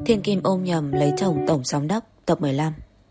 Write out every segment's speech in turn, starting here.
Thiên Kim ôm nhầm lấy chồng tổng giám đốc tập 15.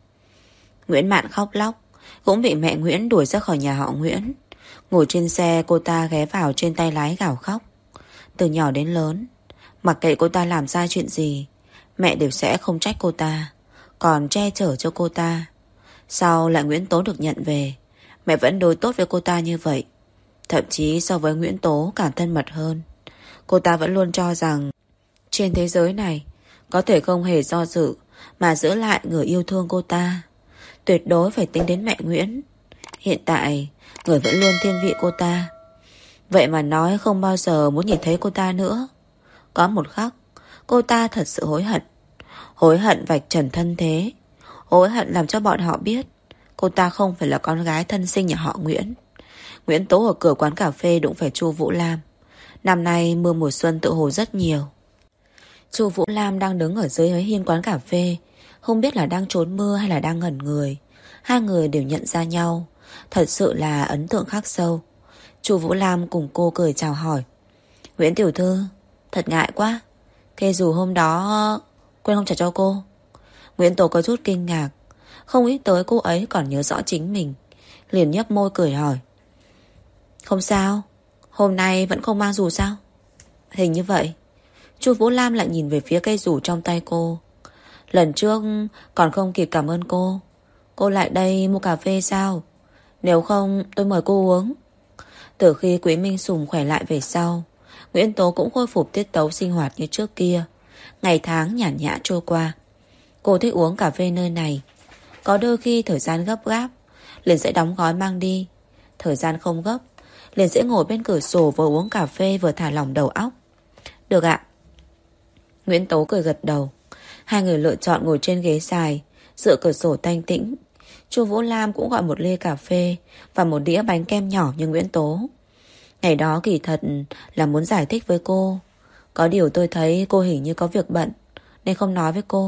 Nguyễn Mạn khóc lóc, cũng bị mẹ Nguyễn đuổi ra khỏi nhà họ Nguyễn. Ngồi trên xe, cô ta ghé vào trên tay lái gào khóc. Từ nhỏ đến lớn, mặc kệ cô ta làm sai chuyện gì, mẹ đều sẽ không trách cô ta, còn che chở cho cô ta. Sau lại Nguyễn Tố được nhận về, mẹ vẫn đối tốt với cô ta như vậy, thậm chí so với Nguyễn Tố càng thân mật hơn. Cô ta vẫn luôn cho rằng trên thế giới này có thể không hề do dự mà giữ lại người yêu thương cô ta. Tuyệt đối phải tính đến mẹ Nguyễn. Hiện tại người vẫn luôn thiên vị cô ta. Vậy mà nói không bao giờ muốn nhìn thấy cô ta nữa. Có một khắc cô ta thật sự hối hận. Hối hận vạch trần thân thế, hối hận làm cho bọn họ biết cô ta không phải là con gái thân sinh nhà họ Nguyễn. Nguyễn Tố ở cửa quán cà phê đụng phải Chu Vũ Lam. Năm nay mưa mùa xuân tự hồ rất nhiều. Chu Vũ Lam đang đứng ở dưới hiên quán cà phê, không biết là đang trốn mưa hay là đang ngẩn người. Hai người đều nhận ra nhau, thật sự là ấn tượng khắc sâu. Chu Vũ Lam cùng cô cười chào hỏi. Nguyễn tiểu thư, thật ngại quá, cây dù hôm đó quên không trả cho cô. Nguyễn Tố có chút kinh ngạc, không nghĩ tới cô ấy còn nhớ rõ chính mình, liền nhếch môi cười hỏi. Không sao, hôm nay vẫn không mang dù sao? Hình như vậy. Chu Vũ Lam lại nhìn về phía cây dù trong tay cô. Lần trước còn không kịp cảm ơn cô. Cô lại đây mua cà phê sao? Nếu không tôi mời cô uống. Từ khi Quý Minh Sùng khỏe lại về sau, Nguyễn Tố cũng khôi phục tiết tấu sinh hoạt như trước kia. Ngày tháng nhàn nhã trôi qua. Cô thích uống cà phê nơi này. Có đôi khi thời gian gấp gáp, liền sẽ đóng gói mang đi. Thời gian không gấp, liền sẽ ngồi bên cửa sổ vừa uống cà phê vừa thả lỏng đầu óc. Được ạ. Nguyễn Tố cười gật đầu. Hai người lựa chọn ngồi trên ghế dài, dựa cửa sổ thanh tĩnh. Chu Vũ Lam cũng gọi một ly cà phê và một đĩa bánh kem nhỏ như Nguyễn Tố. Ngày đó kỳ thật là muốn giải thích với cô. Có điều tôi thấy cô hình như có việc bận, nên không nói với cô.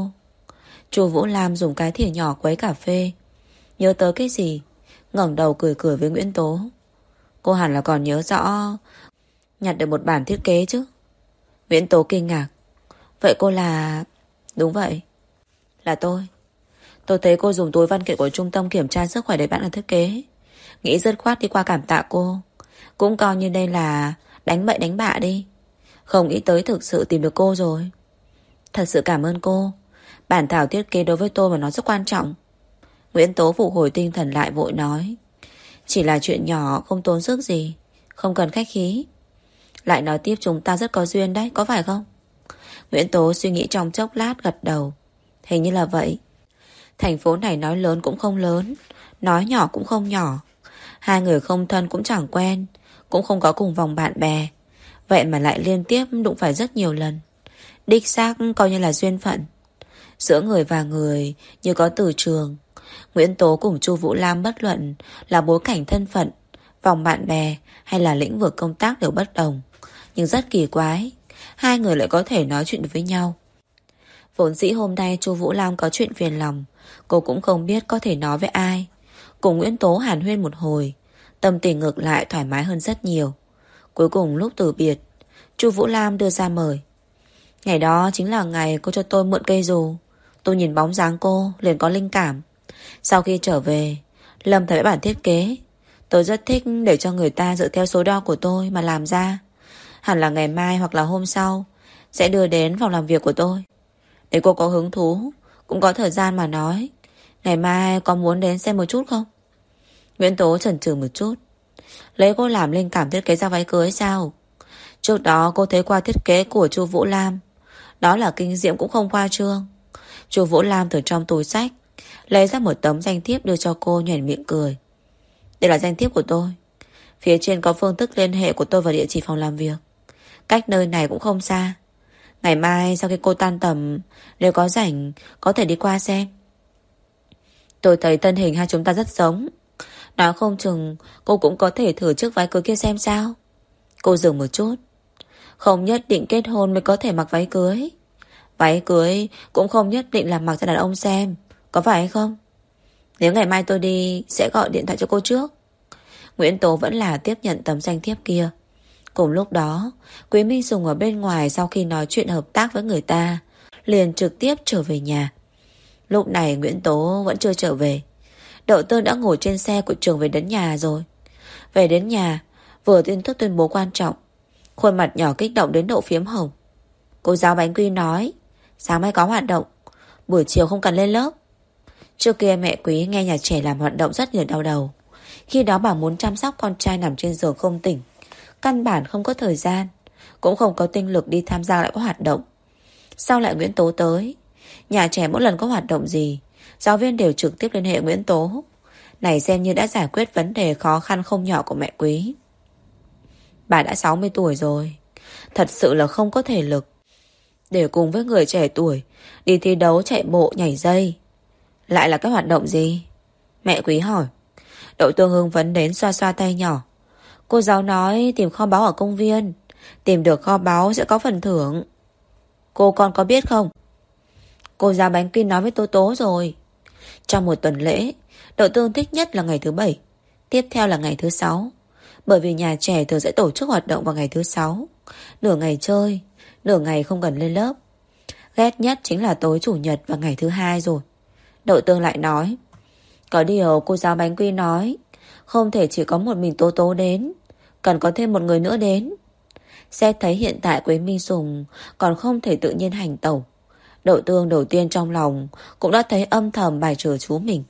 Chu Vũ Lam dùng cái thìa nhỏ quấy cà phê. Nhớ tới cái gì, ngẩng đầu cười cười với Nguyễn Tố. Cô hẳn là còn nhớ rõ nhặt được một bản thiết kế chứ? Nguyễn Tố kinh ngạc. Vậy cô là... Đúng vậy, là tôi. Tôi thấy cô dùng túi văn kiện của trung tâm kiểm tra sức khỏe để bạn làm thiết kế, nghĩ dứt khoát đi qua cảm tạ cô. Cũng coi như đây là đánh bậy đánh bạ đi. Không nghĩ tới thực sự tìm được cô rồi. Thật sự cảm ơn cô. Bản thảo thiết kế đối với tôi mà nó rất quan trọng. Nguyễn Tố phục hồi tinh thần lại vội nói. Chỉ là chuyện nhỏ không tốn sức gì, không cần khách khí. Lại nói tiếp chúng ta rất có duyên đấy, có phải không? Nguyễn Tố suy nghĩ trong chốc lát gật đầu. Hình như là vậy. Thành phố này nói lớn cũng không lớn, nói nhỏ cũng không nhỏ. Hai người không thân cũng chẳng quen, cũng không có cùng vòng bạn bè. Vậy mà lại liên tiếp đụng phải rất nhiều lần. Đích xác coi như là duyên phận. Giữa người và người như có từ trường. Nguyễn Tố cùng Chu Vũ Lam bất luận là bối cảnh thân phận, vòng bạn bè hay là lĩnh vực công tác đều bất đồng. Nhưng rất kỳ quái, hai người lại có thể nói chuyện được với nhau. Vốn dĩ hôm nay Chu Vũ Lam có chuyện phiền lòng, cô cũng không biết có thể nói với ai. Cùng Nguyễn Tố hàn huyên một hồi, tâm tình ngược lại thoải mái hơn rất nhiều. Cuối cùng lúc từ biệt, Chu Vũ Lam đưa ra mời. Ngày đó chính là ngày cô cho tôi mượn cây dù. Tôi nhìn bóng dáng cô liền có linh cảm. Sau khi trở về, Lâm thấy bản thiết kế. Tôi rất thích để cho người ta dựa theo số đo của tôi mà làm ra. Hẳn là ngày mai hoặc là hôm sau sẽ đưa đến phòng làm việc của tôi. Để cô có hứng thú, cũng có thời gian mà nói. Ngày mai có muốn đến xem một chút không? Nguyễn Tố chần chừ một chút. Lấy cô làm linh cảm thiết kế ra váy cưới sao? Trước đó cô thấy qua thiết kế của Chu Vũ Lam, đó là kinh diễm cũng không khoa trương. Chu Vũ Lam từ trong túi xách lấy ra một tấm danh thiếp đưa cho cô, nhoẻn miệng cười. Đây là danh thiếp của tôi. Phía trên có phương thức liên hệ của tôi và địa chỉ phòng làm việc. Cách nơi này cũng không xa. Ngày mai sau khi cô tan tầm, nếu có rảnh có thể đi qua xem. Tôi thấy thân hình hai chúng ta rất giống. Nói không chừng cô cũng có thể thử chiếc váy cưới kia xem sao. Cô dừng một chút. Không nhất định kết hôn mới có thể mặc váy cưới. Váy cưới cũng không nhất định là mặc cho đàn ông xem, có phải hay không? Nếu ngày mai tôi đi sẽ gọi điện thoại cho cô trước. Nguyễn Tố vẫn là tiếp nhận tấm danh thiếp kia. Cùng lúc đó, Quý Minh Sùng ở bên ngoài sau khi nói chuyện hợp tác với người ta, liền trực tiếp trở về nhà. Lúc này Nguyễn Tố vẫn chưa trở về. Đậu Tương đã ngồi trên xe của trường về đến nhà rồi. Về đến nhà, vừa tin tức tuyên bố quan trọng, khuôn mặt nhỏ kích động đến độ phiếm hồng. Cô giáo bánh quy nói sáng mai có hoạt động, buổi chiều không cần lên lớp. Trước kia mẹ Quý nghe nhà trẻ làm hoạt động rất nhiều đau đầu. Khi đó bà muốn chăm sóc con trai nằm trên giường không tỉnh, căn bản không có thời gian, cũng không có tinh lực đi tham gia lại các hoạt động. Sau lại Nguyễn Tố tới, nhà trẻ mỗi lần có hoạt động gì, giáo viên đều trực tiếp liên hệ Nguyễn Tố. Này xem như đã giải quyết vấn đề khó khăn không nhỏ của mẹ Quý. Bà đã 60 tuổi rồi, thật sự là không có thể lực để cùng với người trẻ tuổi đi thi đấu chạy bộ nhảy dây. Lại là cái hoạt động gì? Mẹ Quý hỏi. Đậu Tương hưng phấn đến xoa xoa tay nhỏ. Cô giáo nói tìm kho báu ở công viên, tìm được kho báu sẽ có phần thưởng. Cô con có biết không? Cô giáo bánh quy nói với Tố Tố rồi. Trong một tuần lễ, Đậu Tương thích nhất là ngày thứ 7, tiếp theo là ngày thứ 6. Bởi vì nhà trẻ thường sẽ tổ chức hoạt động vào ngày thứ 6. Nửa ngày chơi, nửa ngày không cần lên lớp. Ghét nhất chính là tối chủ nhật và ngày thứ 2 rồi. Đậu Tương lại nói, có điều cô giáo bánh quy nói không thể chỉ có một mình Tố Tố đến, cần có thêm một người nữa đến. Xét thấy hiện tại Quế Minh Sùng còn không thể tự nhiên hành tẩu, Đậu Tương đầu tiên trong lòng cũng đã thấy âm thầm bài trừ chú mình.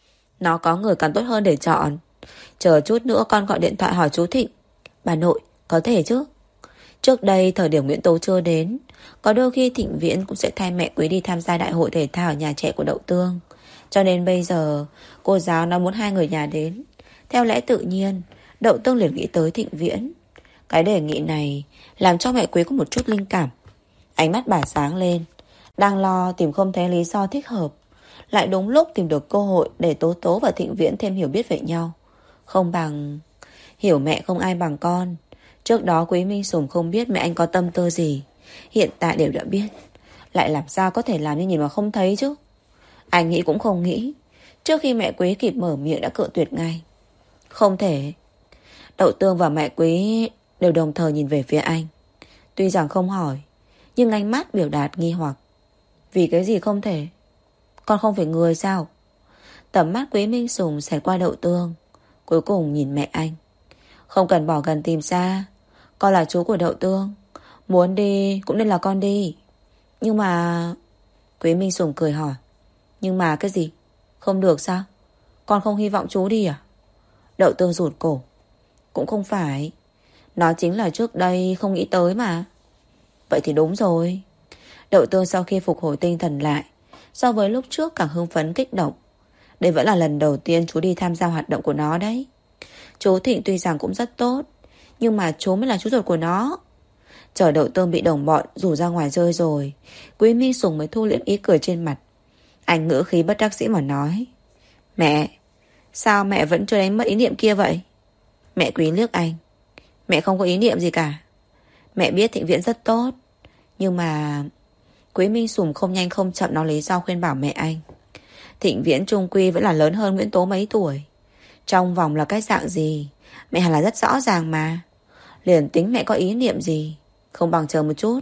Nó có người càng tốt hơn để chọn. Chờ chút nữa con gọi điện thoại hỏi chú Thịnh. Bà nội, có thể chứ? Trước đây thời điểm Nguyễn Tố chưa đến, có đôi khi Thịnh Viễn cũng sẽ thay mẹ Quý đi tham gia đại hội thể thao ở nhà trẻ của Đậu Tương. Cho nên bây giờ cô giáo nó muốn hai người nhà đến. Theo lẽ tự nhiên, Đậu Tương liền nghĩ tới Thịnh Viễn. Cái đề nghị này làm cho mẹ Quý có một chút linh cảm. Ánh mắt bà sáng lên, đang lo tìm không thấy lý do thích hợp, lại đúng lúc tìm được cơ hội để Tố Tố và Thịnh Viễn thêm hiểu biết về nhau. Không bằng hiểu mẹ không ai bằng con. Trước đó Quý Minh Sùng không biết mẹ anh có tâm tư gì, hiện tại đều đã biết. Lại làm sao có thể làm như nhìn mà không thấy chứ? Anh nghĩ cũng không nghĩ, trước khi mẹ Quý kịp mở miệng đã cự tuyệt ngay. Không thể. Đậu Tương và mẹ Quý đều đồng thời nhìn về phía anh. Tuy rằng không hỏi, nhưng ánh mắt biểu đạt nghi hoặc. Vì cái gì không thể? Con không phải người sao? Tầm mắt Quý Minh Sùng xẹt qua Đậu Tương, cuối cùng nhìn mẹ anh. Không cần bỏ gần tìm xa, con là chú của Đậu Tương, muốn đi cũng nên là con đi. Nhưng mà... Quý Minh Sùng cười hỏi. Nhưng mà cái gì? Không được sao? Con không hy vọng chú đi à? Đậu Tương rụt cổ. Cũng không phải, nó chính là trước đây không nghĩ tới mà. Vậy thì đúng rồi. Đậu Tương sau khi phục hồi tinh thần lại, so với lúc trước càng hưng phấn kích động. Đây vẫn là lần đầu tiên chú đi tham gia hoạt động của nó đấy. Chú Thịnh tuy rằng cũng rất tốt, nhưng mà chú mới là chú ruột của nó. Chờ Đậu Tương bị đồng bọn rủ ra ngoài rơi rồi, Quý Minh Sùng mới thu liễm ý cười trên mặt. Anh ngữ khí bất đắc dĩ mà nói, mẹ, sao mẹ vẫn chưa đánh mất ý niệm kia vậy? Mẹ Quý liếc anh. Mẹ không có ý niệm gì cả. Mẹ biết Thịnh Viễn rất tốt, nhưng mà... Quý Minh Sùng không nhanh không chậm nói lý do khuyên bảo mẹ anh. Thịnh Viễn chung quy vẫn là lớn hơn Nguyễn Tố mấy tuổi. Trong vòng là cái dạng gì mẹ hẳn là rất rõ ràng mà. Liền tính mẹ có ý niệm gì, không bằng chờ một chút,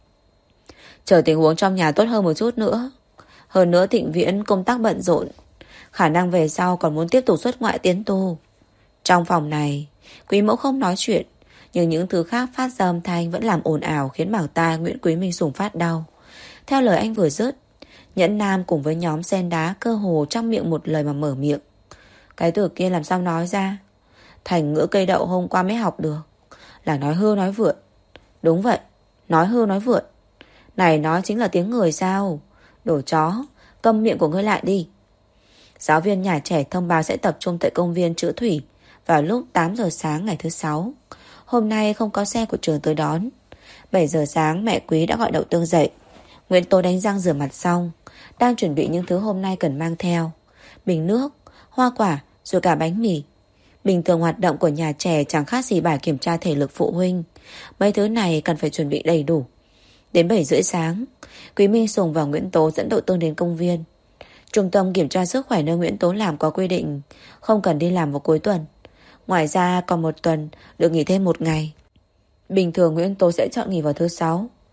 chờ tình huống trong nhà tốt hơn một chút nữa. Hơn nữa Thịnh Viễn công tác bận rộn, khả năng về sau còn muốn tiếp tục xuất ngoại tiến tu. Trong phòng này Quý mẫu không nói chuyện, nhưng những thứ khác phát ra âm thanh vẫn làm ồn ào, khiến bảo tai Nguyễn Quý Minh Sùng phát đau. Theo lời anh vừa dứt, Nhẫn Nam cùng với nhóm sen đá cơ hồ trong miệng một lời mà mở miệng. Cái từ kia làm sao nói ra? Thành ngữ cây đậu hôm qua mới học được, là nói hưu nói vượn. Đúng vậy, nói hưu nói vượn. Này nói chính là tiếng người sao? Đồ chó, câm miệng của ngươi lại đi. Giáo viên nhà trẻ thông báo sẽ tập trung tại công viên Chữ Thủy vào lúc 8 giờ sáng ngày thứ 6. Hôm nay không có xe của trường tới đón. 7 giờ sáng mẹ Quý đã gọi Đậu Tương dậy. Nguyễn Tố đánh răng rửa mặt xong, đang chuẩn bị những thứ hôm nay cần mang theo: bình nước, hoa quả, rồi cả bánh mì. Bình thường hoạt động của nhà trẻ chẳng khác gì bài kiểm tra thể lực phụ huynh. Mấy thứ này cần phải chuẩn bị đầy đủ. Đến 7 rưỡi sáng, Quý Minh Sùng và Nguyễn Tố dẫn Đậu Tương đến công viên. Trung tâm kiểm tra sức khỏe nơi Nguyễn Tố làm có quy định không cần đi làm vào cuối tuần. Ngoài ra còn một tuần được nghỉ thêm một ngày. Bình thường Nguyễn Tố sẽ chọn nghỉ vào thứ 6,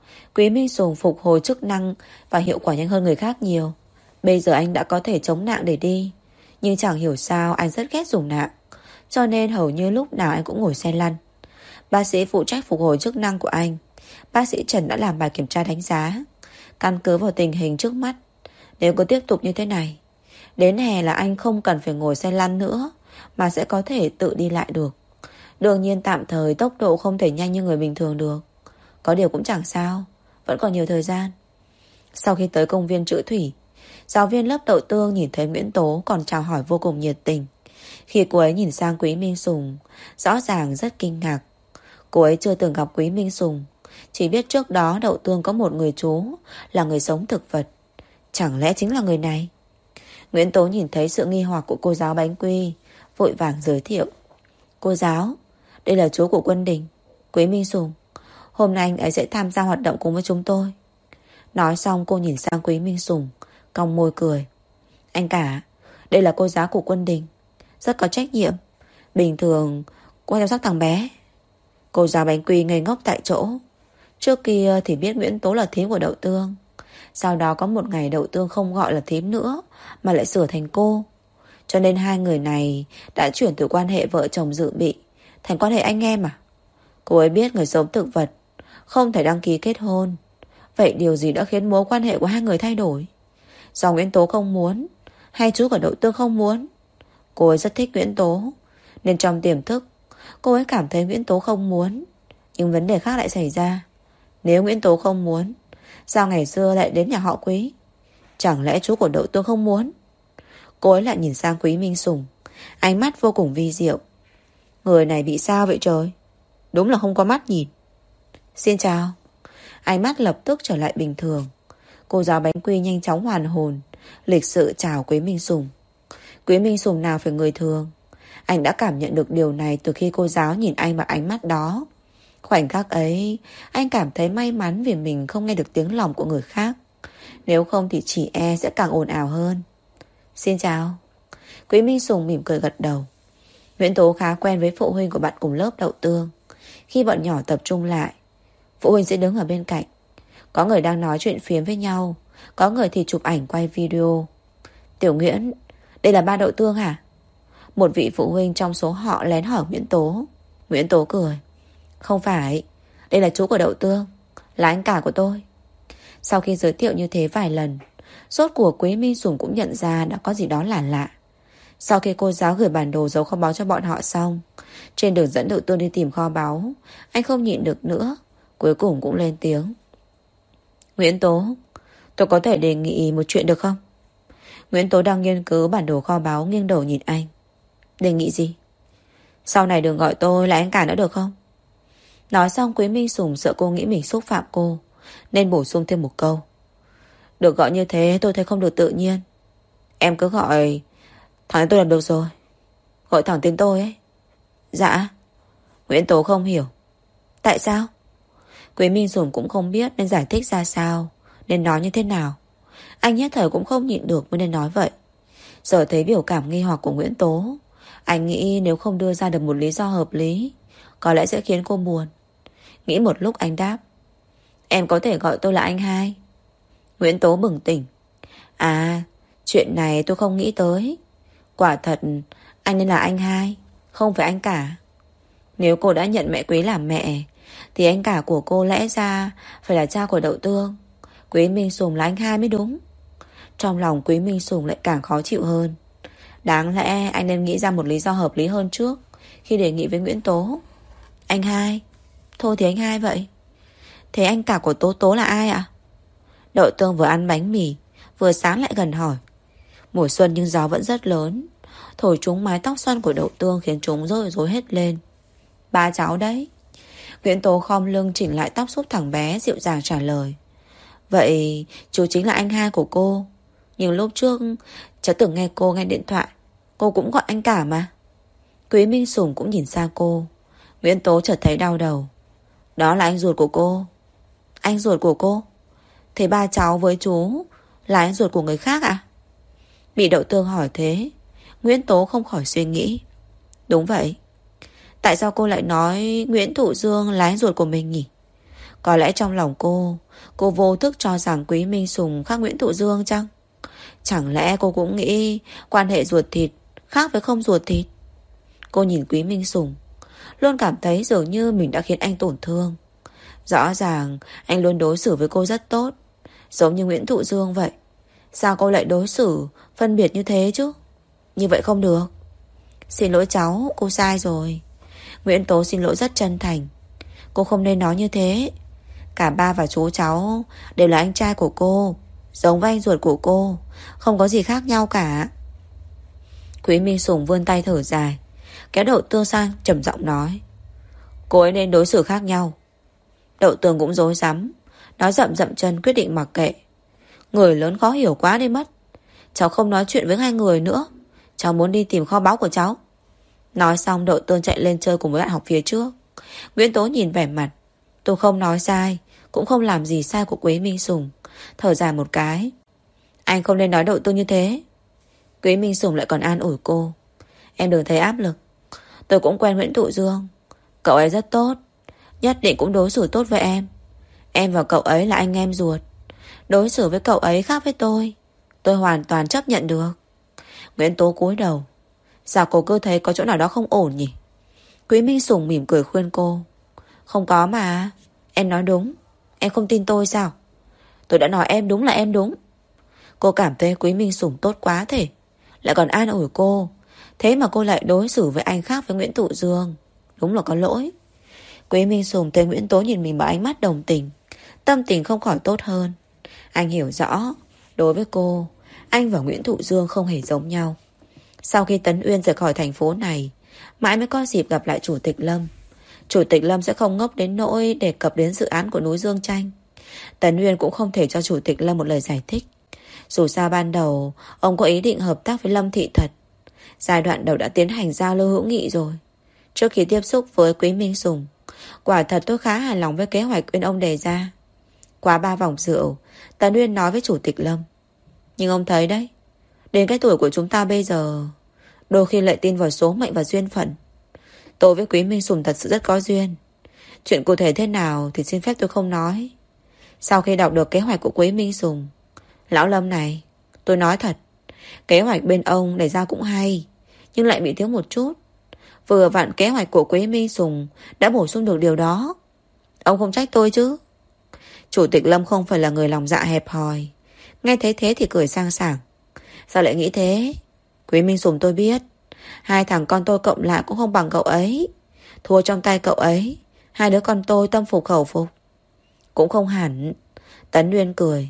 Quý Minh Sùng phục hồi chức năng và hiệu quả nhanh hơn người khác nhiều. Bây giờ anh đã có thể chống nạng để đi. Nhưng chẳng hiểu sao anh rất ghét dùng nạng, cho nên hầu như lúc nào anh cũng ngồi xe lăn. Bác sĩ phụ trách phục hồi chức năng của anh, bác sĩ Trần, đã làm bài kiểm tra đánh giá. Căn cứ vào tình hình trước mắt, nếu cứ tiếp tục như thế này, đến hè là anh không cần phải ngồi xe lăn nữa, mà sẽ có thể tự đi lại được. Đương nhiên tạm thời tốc độ không thể nhanh như người bình thường được. Có điều cũng chẳng sao, vẫn còn nhiều thời gian. Sau khi tới công viên Trữ Thủy, giáo viên lớp đậu tương nhìn thấy Nguyễn Tố còn chào hỏi vô cùng nhiệt tình. Khi cô ấy nhìn sang Quý Minh Sùng, rõ ràng rất kinh ngạc. Cô ấy chưa từng gặp Quý Minh Sùng, chỉ biết trước đó đậu tương có một người chú là người sống thực vật. Chẳng lẽ chính là người này? Nguyễn Tố nhìn thấy sự nghi hoặc của cô giáo bánh quy, vội vàng giới thiệu. Cô giáo, đây là chú của Quân Đình, Quý Minh Sùng. Hôm nay anh ấy sẽ tham gia hoạt động cùng với chúng tôi. Nói xong cô nhìn sang Quý Minh Sùng, cong môi cười. Anh cả, đây là cô giáo của Quân Đình, rất có trách nhiệm. Bình thường cô chăm sóc thằng bé. Cô giáo bánh quy ngây ngốc tại chỗ. Trước kia thì biết Nguyễn Tố là thím của đậu tương. Sau đó có một ngày đậu tương không gọi là thím nữa, mà lại sửa thành cô. Cho nên hai người này đã chuyển từ quan hệ vợ chồng dự bị thành quan hệ anh em à? Cô ấy biết người sống thực vật không thể đăng ký kết hôn. Vậy điều gì đã khiến mối quan hệ của hai người thay đổi? Do Nguyễn Tố không muốn, hay chú của đậu tương không muốn? Cô ấy rất thích Nguyễn Tố, nên trong tiềm thức cô ấy cảm thấy Nguyễn Tố không muốn. Nhưng vấn đề khác lại xảy ra. Nếu Nguyễn Tố không muốn, sao ngày xưa lại đến nhà họ Quý? Chẳng lẽ chú của đậu tương không muốn? Cô ấy lại nhìn sang Quý Minh Sùng, ánh mắt vô cùng vi diệu. Người này bị sao vậy trời? Đúng là không có mắt nhìn. Xin chào. Ánh mắt lập tức trở lại bình thường. Cô giáo bánh quy nhanh chóng hoàn hồn, lịch sự chào Quý Minh Sùng. Quý Minh Sùng nào phải người thường. Anh đã cảm nhận được điều này từ khi cô giáo nhìn anh bằng ánh mắt đó. Khoảnh khắc ấy, anh cảm thấy may mắn vì mình không nghe được tiếng lòng của người khác. Nếu không thì chị e sẽ càng ồn ào hơn. Xin chào. Quý Minh Sùng mỉm cười gật đầu. Nguyễn Tố khá quen với phụ huynh của bạn cùng lớp đậu tương. Khi bọn nhỏ tập trung lại, phụ huynh sẽ đứng ở bên cạnh. Có người đang nói chuyện phiếm với nhau, có người thì chụp ảnh quay video. Tiểu Nguyễn, đây là ba đậu tương hả? Một vị phụ huynh trong số họ lén hỏi Nguyễn Tố. Nguyễn Tố cười. Không phải, đây là chú của đậu tương, là anh cả của tôi. Sau khi giới thiệu như thế vài lần, rốt cuộc Quý Minh Sùng cũng nhận ra đã có gì đó là lạ. Sau khi cô giáo gửi bản đồ giấu kho báu cho bọn họ xong, trên đường dẫn đậu tương đi tìm kho báu, anh không nhịn được nữa, cuối cùng cũng lên tiếng. Nguyễn Tố, tôi có thể đề nghị một chuyện được không? Nguyễn Tố đang nghiên cứu bản đồ kho báu, nghiêng đầu nhìn anh. Đề nghị gì? Sau này đừng gọi tôi là anh cả nữa được không? Nói xong Quý Minh Sùng sợ cô nghĩ mình xúc phạm cô, nên bổ sung thêm một câu. Được gọi như thế tôi thấy không được tự nhiên. Em cứ gọi thẳng tên tôi là được rồi. Gọi thẳng tên tôi ấy. Dạ. Nguyễn Tố không hiểu. Tại sao? Quý Minh Sùng cũng không biết nên giải thích ra sao, nên nói như thế nào. Anh nhất thời cũng không nhịn được mới nên nói vậy. Giờ thấy biểu cảm nghi hoặc của Nguyễn Tố, anh nghĩ nếu không đưa ra được một lý do hợp lý, có lẽ sẽ khiến cô buồn. Nghĩ một lúc anh đáp. Em có thể gọi tôi là anh hai. Nguyễn Tố bừng tỉnh. À, chuyện này tôi không nghĩ tới. Quả thật, anh nên là anh hai, không phải anh cả. Nếu cô đã nhận mẹ Quý làm mẹ, thì anh cả của cô lẽ ra phải là cha của đậu tương. Quý Minh Sùng là anh hai mới đúng. Trong lòng Quý Minh Sùng lại càng khó chịu hơn. Đáng lẽ anh nên nghĩ ra một lý do hợp lý hơn trước khi đề nghị với Nguyễn Tố. Anh hai. Thôi thì anh hai vậy. Thế anh cả của Tố Tố là ai ạ? Đậu tương vừa ăn bánh mì vừa sáng lại gần hỏi. Mùa xuân nhưng gió vẫn rất lớn, thổi trúng mái tóc xoăn của đậu tương khiến chúng rối rối hết lên. Ba cháu đấy. Nguyễn Tố khom lưng chỉnh lại tóc giúp thằng bé, dịu dàng trả lời. Vậy chú chính là anh hai của cô. Nhưng lúc trước cháu từng nghe cô nghe điện thoại, cô cũng gọi anh cả mà. Quý Minh Sùng cũng nhìn sang cô. Nguyễn Tố chợt thấy đau đầu. Đó là anh ruột của cô. Anh ruột của cô? Thế ba cháu với chú là anh ruột của người khác à? Bị đậu tương hỏi thế, Nguyễn Tố không khỏi suy nghĩ. Đúng vậy. Tại sao cô lại nói Nguyễn Thụ Dương là anh ruột của mình nhỉ? Có lẽ trong lòng cô vô thức cho rằng Quý Minh Sùng khác Nguyễn Thụ Dương chăng? Chẳng lẽ cô cũng nghĩ quan hệ ruột thịt khác với không ruột thịt? Cô nhìn Quý Minh Sùng, luôn cảm thấy dường như mình đã khiến anh tổn thương. Rõ ràng anh luôn đối xử với cô rất tốt, giống như Nguyễn Thụ Dương vậy. Sao cô lại đối xử phân biệt như thế chứ? Như vậy không được. Xin lỗi cháu, cô sai rồi. Nguyễn Tố xin lỗi rất chân thành. Cô không nên nói như thế. Cả ba và chú cháu đều là anh trai của cô, giống với anh ruột của cô, không có gì khác nhau cả. Quý Minh Sùng vươn tay thở dài, kéo Đậu Tương sang trầm giọng nói: cô ấy nên đối xử khác nhau. Đậu Tương cũng rối rắm, nói dậm dậm chân quyết định mặc kệ. Người lớn khó hiểu quá đi mất. Cháu không nói chuyện với hai người nữa. Cháu muốn đi tìm kho báu của cháu. Nói xong Đậu Tương chạy lên chơi cùng với bạn học phía trước. Nguyễn Tố nhìn vẻ mặt tôi không nói sai, cũng không làm gì sai của Quý Minh Sùng, thở dài một cái. Anh không nên nói Đậu Tương như thế. Quý Minh Sùng lại còn an ủi cô: em đừng thấy áp lực. Tôi cũng quen Nguyễn Thụ Dương, cậu ấy rất tốt, nhất định cũng đối xử tốt với em. Em và cậu ấy là anh em ruột. Đối xử với cậu ấy khác với tôi hoàn toàn chấp nhận được. Nguyễn Tố cúi đầu. Sao cô cứ thấy có chỗ nào đó không ổn nhỉ? Quý Minh Sùng mỉm cười khuyên cô: không có mà. Em nói đúng. Em không tin tôi sao? Tôi đã nói em đúng là em đúng. Cô cảm thấy Quý Minh Sùng tốt quá thể, lại còn an ủi cô. Thế mà cô lại đối xử với anh khác với Nguyễn Thụ Dương. Đúng là có lỗi. Quý Minh Sùng thấy Nguyễn Tố nhìn mình bằng ánh mắt đồng tình, tâm tình không khỏi tốt hơn. Anh hiểu rõ, đối với cô, anh và Nguyễn Thụ Dương không hề giống nhau. Sau khi Tấn Uyên rời khỏi thành phố này, mãi mới có dịp gặp lại Chủ tịch Lâm. Chủ tịch Lâm sẽ không ngốc đến nỗi đề cập đến dự án của núi Dương Tranh. Tấn Uyên cũng không thể cho Chủ tịch Lâm một lời giải thích. Dù sao ban đầu ông có ý định hợp tác với Lâm Thị thật. Giai đoạn đầu đã tiến hành giao lưu hữu nghị rồi. Trước khi tiếp xúc với Quý Minh Sùng, quả thật tôi khá hài lòng với kế hoạch Uyên ông đề ra. Qua 3 vòng rượu, Tấn Uyên nói với Chủ tịch Lâm: nhưng ông thấy đấy, đến cái tuổi của chúng ta bây giờ, đôi khi lại tin vào số mệnh và duyên phận. Tôi với Quý Minh Sùng thật sự rất có duyên. Chuyện cụ thể thế nào thì xin phép tôi không nói. Sau khi đọc được kế hoạch của Quý Minh Sùng, lão Lâm này, tôi nói thật, kế hoạch bên ông đề ra cũng hay, nhưng lại bị thiếu một chút. Vừa vặn kế hoạch của Quý Minh Sùng đã bổ sung được điều đó. Ông không trách tôi chứ? Chủ tịch Lâm không phải là người lòng dạ hẹp hòi. Nghe thấy thế thì cười sang sảng. Sao lại nghĩ thế? Quý Minh Sùng tôi biết, hai thằng con tôi cộng lại cũng không bằng cậu ấy. Thua trong tay cậu ấy, hai đứa con tôi tâm phục khẩu phục. Cũng không hẳn. Tấn Uyên cười.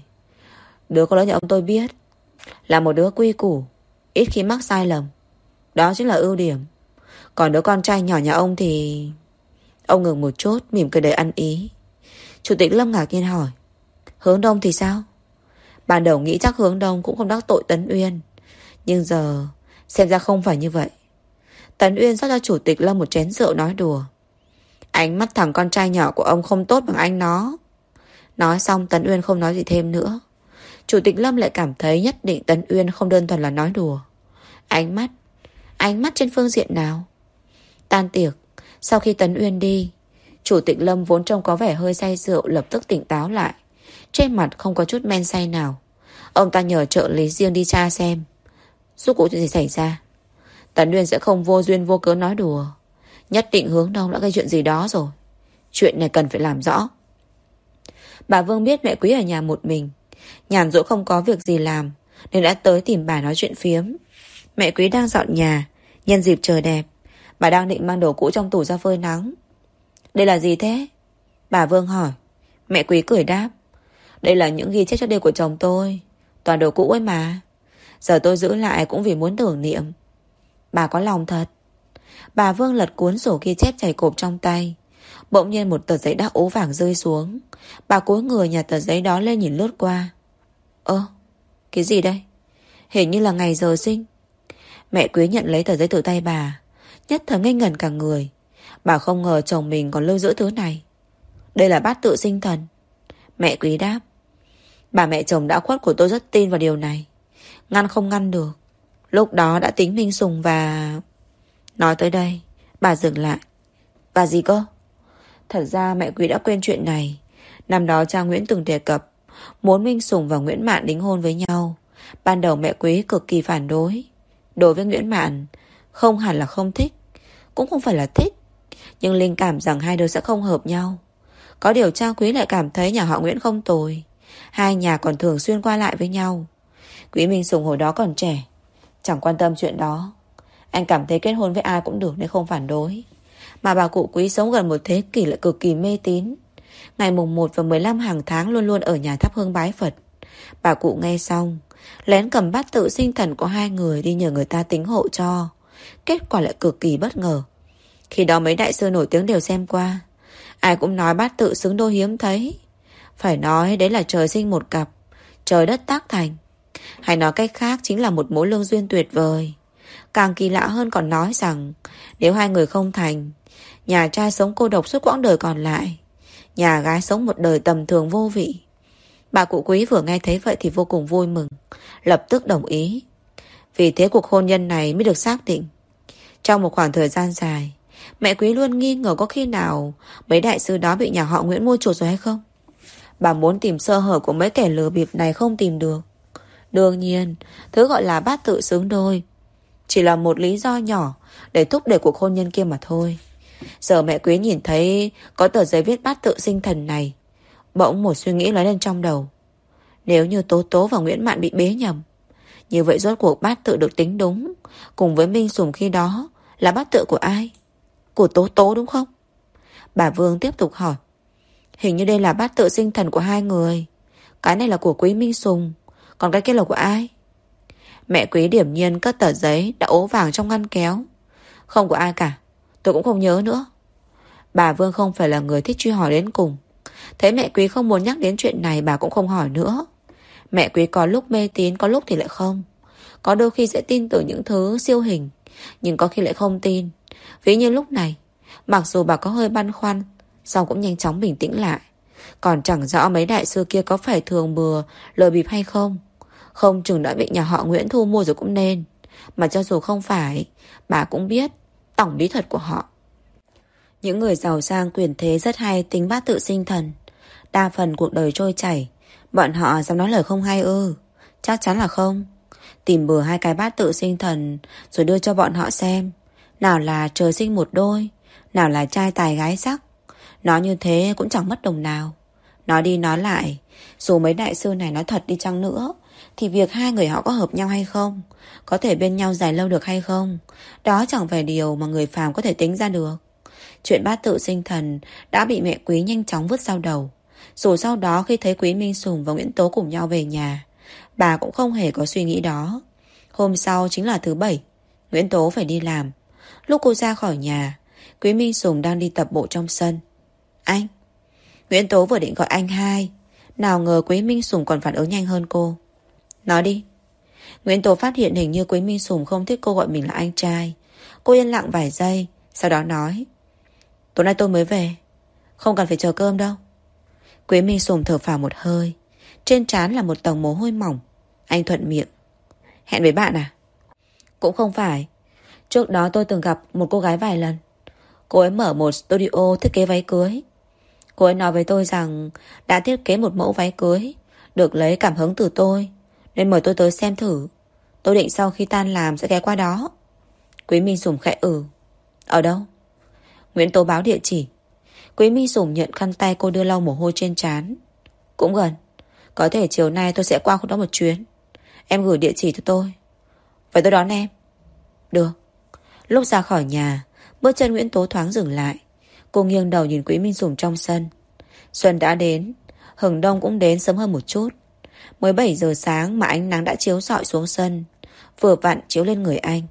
Đứa con lớn nhà ông tôi biết là một đứa quy củ, ít khi mắc sai lầm. Đó chính là ưu điểm. Còn đứa con trai nhỏ nhà ông thì... Ông ngừng một chút, mỉm cười đầy ăn ý. Chủ tịch Lâm ngạc nhiên hỏi: Hướng Đông thì sao? Ban đầu nghĩ chắc Hướng Đông cũng không đắc tội Tấn Uyên, nhưng giờ xem ra không phải như vậy. Tấn Uyên rót cho Chủ tịch Lâm một chén rượu nói đùa: ánh mắt thằng con trai nhỏ của ông không tốt bằng anh nó. Nói xong Tấn Uyên không nói gì thêm nữa. Chủ tịch Lâm lại cảm thấy nhất định Tấn Uyên không đơn thuần là nói đùa. Ánh mắt trên phương diện nào? Tan tiệc, sau khi Tấn Uyên đi, Chủ tịch Lâm vốn trông có vẻ hơi say rượu lập tức tỉnh táo lại. Trên mặt không có chút men say nào. Ông ta nhờ trợ lý riêng đi tra xem rốt cuộc chuyện gì xảy ra. Tấn Uyên sẽ không vô duyên vô cớ nói đùa. Nhất định Hướng Đông đã gây chuyện gì đó rồi. Chuyện này cần phải làm rõ. Bà Vương biết mẹ Quý ở nhà một mình, nhàn rỗi không có việc gì làm, nên đã tới tìm bà nói chuyện phiếm. Mẹ Quý đang dọn nhà. Nhân dịp trời đẹp, bà đang định mang đồ cũ trong tủ ra phơi nắng. Đây là gì thế? Bà Vương hỏi. Mẹ Quý cười đáp: đây là những ghi chép trước đây của chồng tôi, toàn đồ cũ ấy mà. Giờ tôi giữ lại cũng vì muốn tưởng niệm. Bà có lòng thật. Bà Vương lật cuốn sổ ghi chép chảy cộp trong tay. Bỗng nhiên một tờ giấy đã ố vàng rơi xuống. Bà cúi người nhặt tờ giấy đó lên nhìn lướt qua. Cái gì đây? Hình như là ngày giờ sinh. Mẹ Quý nhận lấy tờ giấy từ tay bà, nhất thời ngây ngẩn cả người. Bà không ngờ chồng mình còn lưu giữ thứ này. Đây là bát tự sinh thần. Mẹ Quý đáp. Bà mẹ chồng đã khuất của tôi rất tin vào điều này, ngăn không ngăn được. Lúc đó đã tính Minh Sùng và... Nói tới đây bà dừng lại. Và gì cơ? Thật ra mẹ Quý đã quên chuyện này. Năm đó cha Nguyễn từng đề cập muốn Minh Sùng và Nguyễn Mạn đính hôn với nhau. Ban đầu mẹ Quý cực kỳ phản đối. Đối với Nguyễn Mạn, không hẳn là không thích, cũng không phải là thích, nhưng linh cảm rằng hai đứa sẽ không hợp nhau. Có điều cha Quý lại cảm thấy nhà họ Nguyễn không tồi. Hai nhà còn thường xuyên qua lại với nhau. Quý Minh Sùng hồi đó còn trẻ, chẳng quan tâm chuyện đó. Anh cảm thấy kết hôn với ai cũng được nên không phản đối. Mà bà cụ Quý sống gần một thế kỷ lại cực kỳ mê tín. Ngày mùng 1 và 15 hàng tháng luôn luôn ở nhà thắp hương bái Phật. Bà cụ nghe xong, lén cầm bát tự sinh thần của hai người đi nhờ người ta tính hộ cho. Kết quả lại cực kỳ bất ngờ. Khi đó mấy đại sư nổi tiếng đều xem qua. Ai cũng nói bát tự xứng đôi hiếm thấy. Phải nói đấy là trời sinh một cặp, trời đất tác thành. Hay nói cách khác chính là một mối lương duyên tuyệt vời. Càng kỳ lạ hơn còn nói rằng nếu hai người không thành, nhà trai sống cô độc suốt quãng đời còn lại, nhà gái sống một đời tầm thường vô vị. Bà cụ Quý vừa nghe thấy vậy thì vô cùng vui mừng, lập tức đồng ý. Vì thế cuộc hôn nhân này mới được xác định. Trong một khoảng thời gian dài, mẹ Quý luôn nghi ngờ có khi nào mấy đại sư đó bị nhà họ Nguyễn mua chuộc rồi hay không. Bà muốn tìm sơ hở của mấy kẻ lừa bịp này không tìm được. Đương nhiên, thứ gọi là bát tự xứng đôi chỉ là một lý do nhỏ để thúc đẩy cuộc hôn nhân kia mà thôi. Giờ mẹ Quý nhìn thấy có tờ giấy viết bát tự sinh thần này, bỗng một suy nghĩ lóe lên trong đầu. Nếu như Tố Tố và Nguyễn Mạn bị bế nhầm, như vậy rốt cuộc bát tự được tính đúng cùng với Minh Sùng khi đó là bát tự của ai? Của Tố Tố đúng không? Bà Vương tiếp tục hỏi. Hình như đây là bát tự sinh thần của hai người. Cái này là của Quý Minh Sùng, còn cái kia là của ai? Mẹ Quý điềm nhiên cất tờ giấy đã ố vàng trong ngăn kéo. Không của ai cả, tôi cũng không nhớ nữa. Bà Vương không phải là người thích truy hỏi đến cùng. Thấy mẹ Quý không muốn nhắc đến chuyện này, bà cũng không hỏi nữa. Mẹ Quý có lúc mê tín, có lúc thì lại không. Có đôi khi sẽ tin tưởng những thứ siêu hình, nhưng có khi lại không tin. Ví như lúc này, mặc dù bà có hơi băn khoăn, song cũng nhanh chóng bình tĩnh lại. Còn chẳng rõ mấy đại sư kia có phải thường bừa lừa bịp hay không. Không chừng đã bị nhà họ Nguyễn thu mua rồi cũng nên. Mà cho dù không phải, bà cũng biết tổng bí thuật của họ. Những người giàu sang quyền thế rất hay tính bát tự sinh thần. Đa phần cuộc đời trôi chảy, bọn họ dám nói lời không hay ư? Chắc chắn là không. Tìm bừa hai cái bát tự sinh thần rồi đưa cho bọn họ xem. Nào là trời sinh một đôi, nào là trai tài gái sắc. Nói như thế cũng chẳng mất đồng nào. Nói đi nói lại, dù mấy đại sư này nói thật đi chăng nữa, thì việc hai người họ có hợp nhau hay không, có thể bên nhau dài lâu được hay không, đó chẳng phải điều mà người phàm có thể tính ra được. Chuyện bát tự sinh thần đã bị mẹ Quý nhanh chóng vứt sau đầu. Dù sau đó khi thấy Quý Minh Sùng và Nguyễn Tố cùng nhau về nhà, bà cũng không hề có suy nghĩ đó. Hôm sau chính là thứ Bảy, Nguyễn Tố phải đi làm. Lúc cô ra khỏi nhà, Quý Minh Sùng đang đi tập bộ trong sân. Anh. Nguyễn Tố vừa định gọi anh hai, nào ngờ Quý Minh Sùng còn phản ứng nhanh hơn cô. Nói đi. Nguyễn Tố phát hiện hình như Quý Minh Sùng không thích cô gọi mình là anh trai. Cô yên lặng vài giây, sau đó nói. Tối nay tôi mới về, không cần phải chờ cơm đâu. Quý Minh Sùng thở phào một hơi, trên trán là một tầng mồ hôi mỏng. Anh thuận miệng. Hẹn với bạn à? Cũng không phải. Trước đó tôi từng gặp một cô gái vài lần. Cô ấy mở một studio thiết kế váy cưới. Cô ấy nói với tôi rằng đã thiết kế một mẫu váy cưới được lấy cảm hứng từ tôi, nên mời tôi tới xem thử. Tôi định sau khi tan làm sẽ ghé qua đó. Quý Minh Sùng khẽ Ở đâu? Nguyễn Tố báo địa chỉ. Quý Minh Sùng nhận khăn tay cô đưa lau mồ hôi trên trán. Cũng gần. Có thể chiều nay tôi sẽ qua khu đó một chuyến. Em gửi địa chỉ cho tôi. Vậy tôi đón em. Được. Lúc ra khỏi nhà, bước chân Nguyễn Tố thoáng dừng lại. Cô nghiêng đầu nhìn Quý Minh Sùng trong sân. Xuân đã đến, hừng đông cũng đến sớm hơn một chút. Mới 7 giờ sáng mà ánh nắng đã chiếu rọi xuống sân, vừa vặn chiếu lên người anh.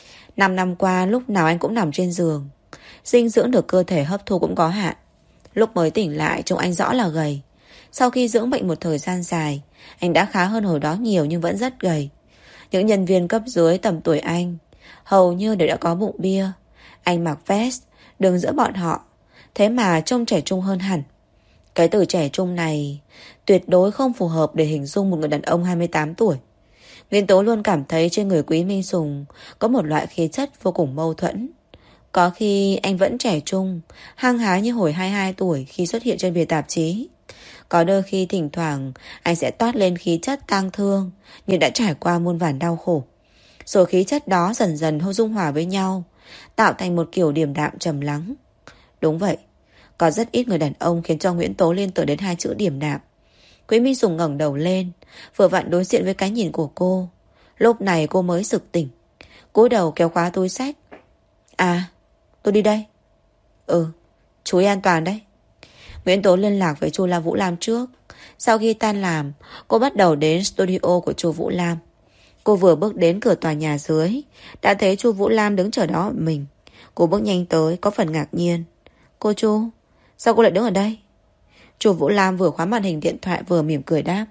5 năm qua lúc nào anh cũng nằm trên giường, dinh dưỡng được cơ thể hấp thu cũng có hạn. Lúc mới tỉnh lại trông anh rõ là gầy. Sau khi dưỡng bệnh một thời gian dài, anh đã khá hơn hồi đó nhiều nhưng vẫn rất gầy. Những nhân viên cấp dưới tầm tuổi anh hầu như đều đã có bụng bia. Anh mặc vest đứng giữa bọn họ, thế mà trông trẻ trung hơn hẳn. Cái từ trẻ trung này tuyệt đối không phù hợp để hình dung một người đàn ông 28 tuổi. Nguyễn Tố luôn cảm thấy trên người Quý Minh Sùng có một loại khí chất vô cùng mâu thuẫn. Có khi anh vẫn trẻ trung, hăng hái như hồi 22 tuổi khi xuất hiện trên bìa tạp chí. Có đôi khi thỉnh thoảng anh sẽ toát lên khí chất tang thương, như đã trải qua muôn vàn đau khổ. Rồi khí chất đó dần dần dung hòa với nhau, tạo thành một kiểu điềm đạm trầm lắng. Đúng vậy, có rất ít người đàn ông khiến cho Nguyễn Tố liên tưởng đến hai chữ điềm đạm. Quý Minh Sùng ngẩng đầu lên, vừa vặn đối diện với cái nhìn của cô. Lúc này cô mới sực tỉnh, cúi đầu kéo khóa túi xách. À, tôi đi đây. Ừ, chú ý an toàn đấy. Nguyễn Tố liên lạc với chu Vũ Lam trước. Sau khi tan làm, cô bắt đầu đến studio của chu Vũ Lam. Cô vừa bước đến cửa tòa nhà dưới, đã thấy chu Vũ Lam đứng chờ đó mình. Cô bước nhanh tới, có phần ngạc nhiên. Cô Chu, sao cô lại đứng ở đây? Chu Vũ Lam vừa khóa màn hình điện thoại vừa mỉm cười đáp.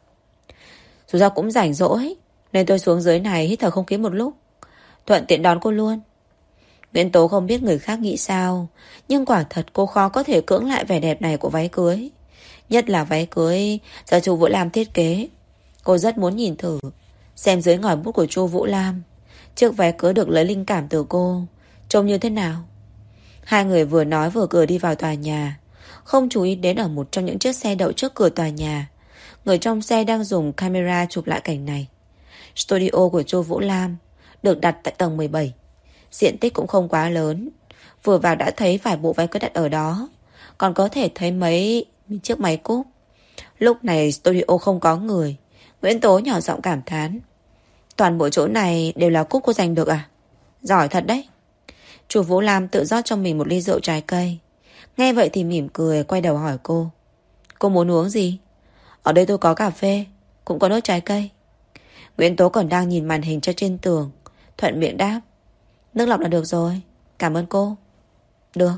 Dù sao cũng rảnh rỗi, nên tôi xuống dưới này hít thở không khí một lúc, thuận tiện đón cô luôn. Nguyễn Tố không biết người khác nghĩ sao, nhưng quả thật cô khó có thể cưỡng lại vẻ đẹp này của váy cưới. Nhất là váy cưới do Chu Vũ Lam thiết kế. Cô rất muốn nhìn thử, xem dưới ngòi bút của Chu Vũ Lam, chiếc váy cưới được lấy linh cảm từ cô trông như thế nào. Hai người vừa nói vừa cười đi vào tòa nhà, không chú ý đến ở một trong những chiếc xe đậu trước cửa tòa nhà, người trong xe đang dùng camera chụp lại cảnh này. Studio của Chu Vũ Lam được đặt tại tầng 17. Diện tích cũng không quá lớn. Vừa vào đã thấy vài bộ váy cưới đặt ở đó, còn có thể thấy mấy chiếc máy cúp. Lúc này studio không có người. Nguyễn Tố nhỏ giọng cảm thán. Toàn bộ chỗ này đều là cúp cô giành được à? Giỏi thật đấy. Chu Vũ Lam tự rót cho mình một ly rượu trái cây. Nghe vậy thì mỉm cười quay đầu hỏi cô. Cô muốn uống gì? Ở đây tôi có cà phê, cũng có nước trái cây. Nguyễn Tố còn đang nhìn màn hình cho trên tường, thuận miệng đáp. Nước lọc là được rồi, cảm ơn cô. Được.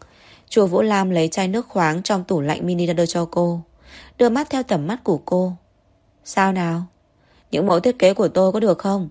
Chu Vũ Lam lấy chai nước khoáng trong tủ lạnh mini ra đưa cho cô, đưa mắt theo tầm mắt của cô. Sao nào? Những mẫu thiết kế của tôi có được không?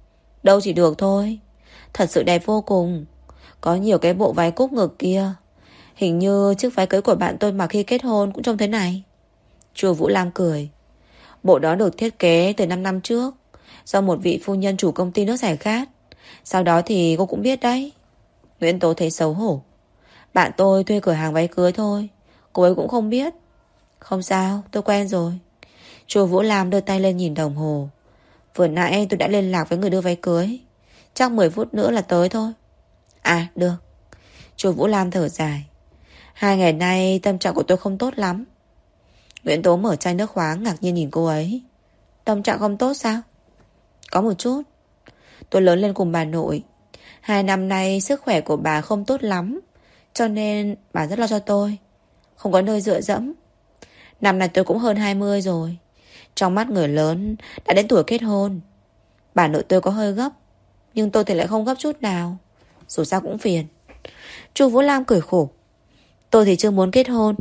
Đâu chỉ được thôi, thật sự đẹp vô cùng. Có nhiều cái bộ váy cúc ngực kia, hình như chiếc váy cưới của bạn tôi mặc khi kết hôn cũng trông thế này. Chu Vũ Lam cười. Bộ đó được thiết kế từ 5 năm trước, do một vị phu nhân chủ công ty nước giải khát. Sau đó thì cô cũng biết đấy. Nguyễn Tố thấy xấu hổ. Bạn tôi thuê cửa hàng váy cưới thôi, cô ấy cũng không biết. Không sao, tôi quen rồi. Chu Vũ Lam đưa tay lên nhìn đồng hồ. Vừa nãy tôi đã liên lạc với người đưa váy cưới, chắc 10 phút nữa là tới thôi. À được. Chu Vũ Lam thở dài. 2 ngày nay tâm trạng của tôi không tốt lắm. Nguyễn Tố mở chai nước khoáng ngạc nhiên nhìn cô ấy. Tâm trạng không tốt sao? Có một chút. Tôi lớn lên cùng bà nội, 2 năm nay sức khỏe của bà không tốt lắm, cho nên bà rất lo cho tôi, không có nơi dựa dẫm. Năm nay tôi cũng hơn 20 rồi, trong mắt người lớn đã đến tuổi kết hôn. Bà nội tôi có hơi gấp, nhưng tôi thì lại không gấp chút nào, dù sao cũng phiền. Chu Vũ Lam cười khổ. Tôi thì chưa muốn kết hôn,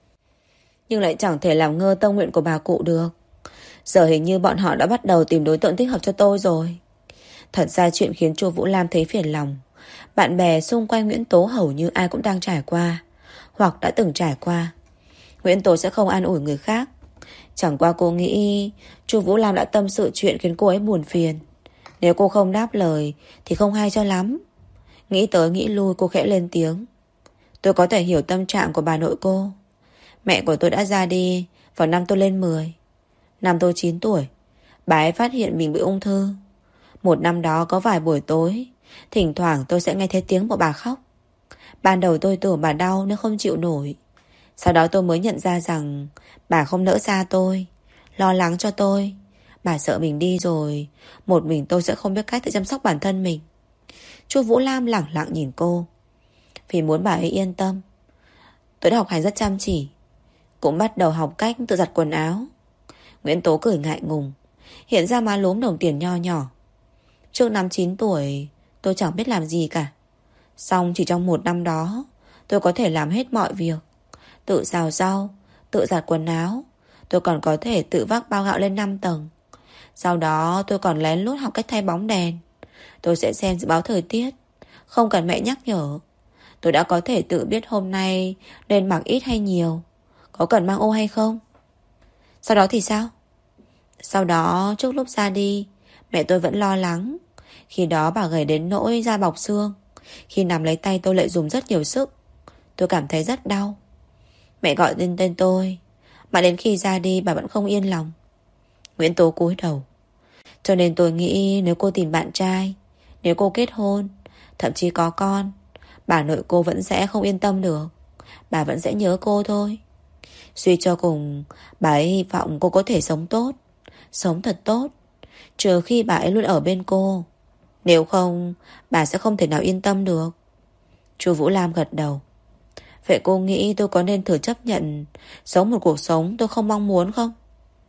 nhưng lại chẳng thể làm ngơ tâm nguyện của bà cụ được. Giờ hình như bọn họ đã bắt đầu tìm đối tượng thích hợp cho tôi rồi. Thật ra chuyện khiến Chu Vũ Lam thấy phiền lòng, bạn bè xung quanh Nguyễn Tố hầu như ai cũng đang trải qua, hoặc đã từng trải qua. Nguyễn Tố sẽ không an ủi người khác. Chẳng qua cô nghĩ Chu Vũ Lam đã tâm sự chuyện khiến cô ấy buồn phiền. Nếu cô không đáp lời thì không hay cho lắm. Nghĩ tới nghĩ lui cô khẽ lên tiếng. Tôi có thể hiểu tâm trạng của bà nội cô. Mẹ của tôi đã ra đi vào năm tôi lên 10. Năm tôi 9 tuổi, bà ấy phát hiện mình bị ung thư. Một năm đó có vài buổi tối, thỉnh thoảng tôi sẽ nghe thấy tiếng của bà khóc. Ban đầu tôi tưởng bà đau nên không chịu nổi. Sau đó tôi mới nhận ra rằng bà không nỡ xa tôi, lo lắng cho tôi. Bà sợ mình đi rồi, một mình tôi sẽ không biết cách tự chăm sóc bản thân mình. Chu Vũ Lam lẳng lặng nhìn cô. Vì muốn bà ấy yên tâm, tôi đã học hành rất chăm chỉ, cũng bắt đầu học cách tự giặt quần áo. Nguyễn Tố cười ngại ngùng, hiện ra má lúm đồng tiền nho nhỏ. Trước năm 9 tuổi tôi chẳng biết làm gì cả, xong chỉ trong 1 năm đó tôi có thể làm hết mọi việc. Tự xào rau, tự giặt quần áo. Tôi còn có thể tự vác bao gạo lên 5 tầng. Sau đó tôi còn lén lút học cách thay bóng đèn. Tôi sẽ xem dự báo thời tiết, không cần mẹ nhắc nhở. Tôi đã có thể tự biết hôm nay nên mặc ít hay nhiều, có cần mang ô hay không. Sau đó thì sao? Sau đó trước lúc ra đi, mẹ tôi vẫn lo lắng. Khi đó bà gầy đến nỗi da bọc xương. Khi nắm lấy tay tôi lại dùng rất nhiều sức. Tôi cảm thấy rất đau. Mẹ gọi tên tôi, mà đến khi ra đi bà vẫn không yên lòng. Nguyễn Tố cúi đầu. Cho nên tôi nghĩ nếu cô tìm bạn trai, nếu cô kết hôn, thậm chí có con, bà nội cô vẫn sẽ không yên tâm được. Bà vẫn sẽ nhớ cô thôi. Suy cho cùng, bà ấy hy vọng cô có thể sống tốt, sống thật tốt, trừ khi bà ấy luôn ở bên cô. Nếu không, bà sẽ không thể nào yên tâm được. Chu Vũ Lam gật đầu. Vậy cô nghĩ tôi có nên thử chấp nhận sống một cuộc sống tôi không mong muốn không?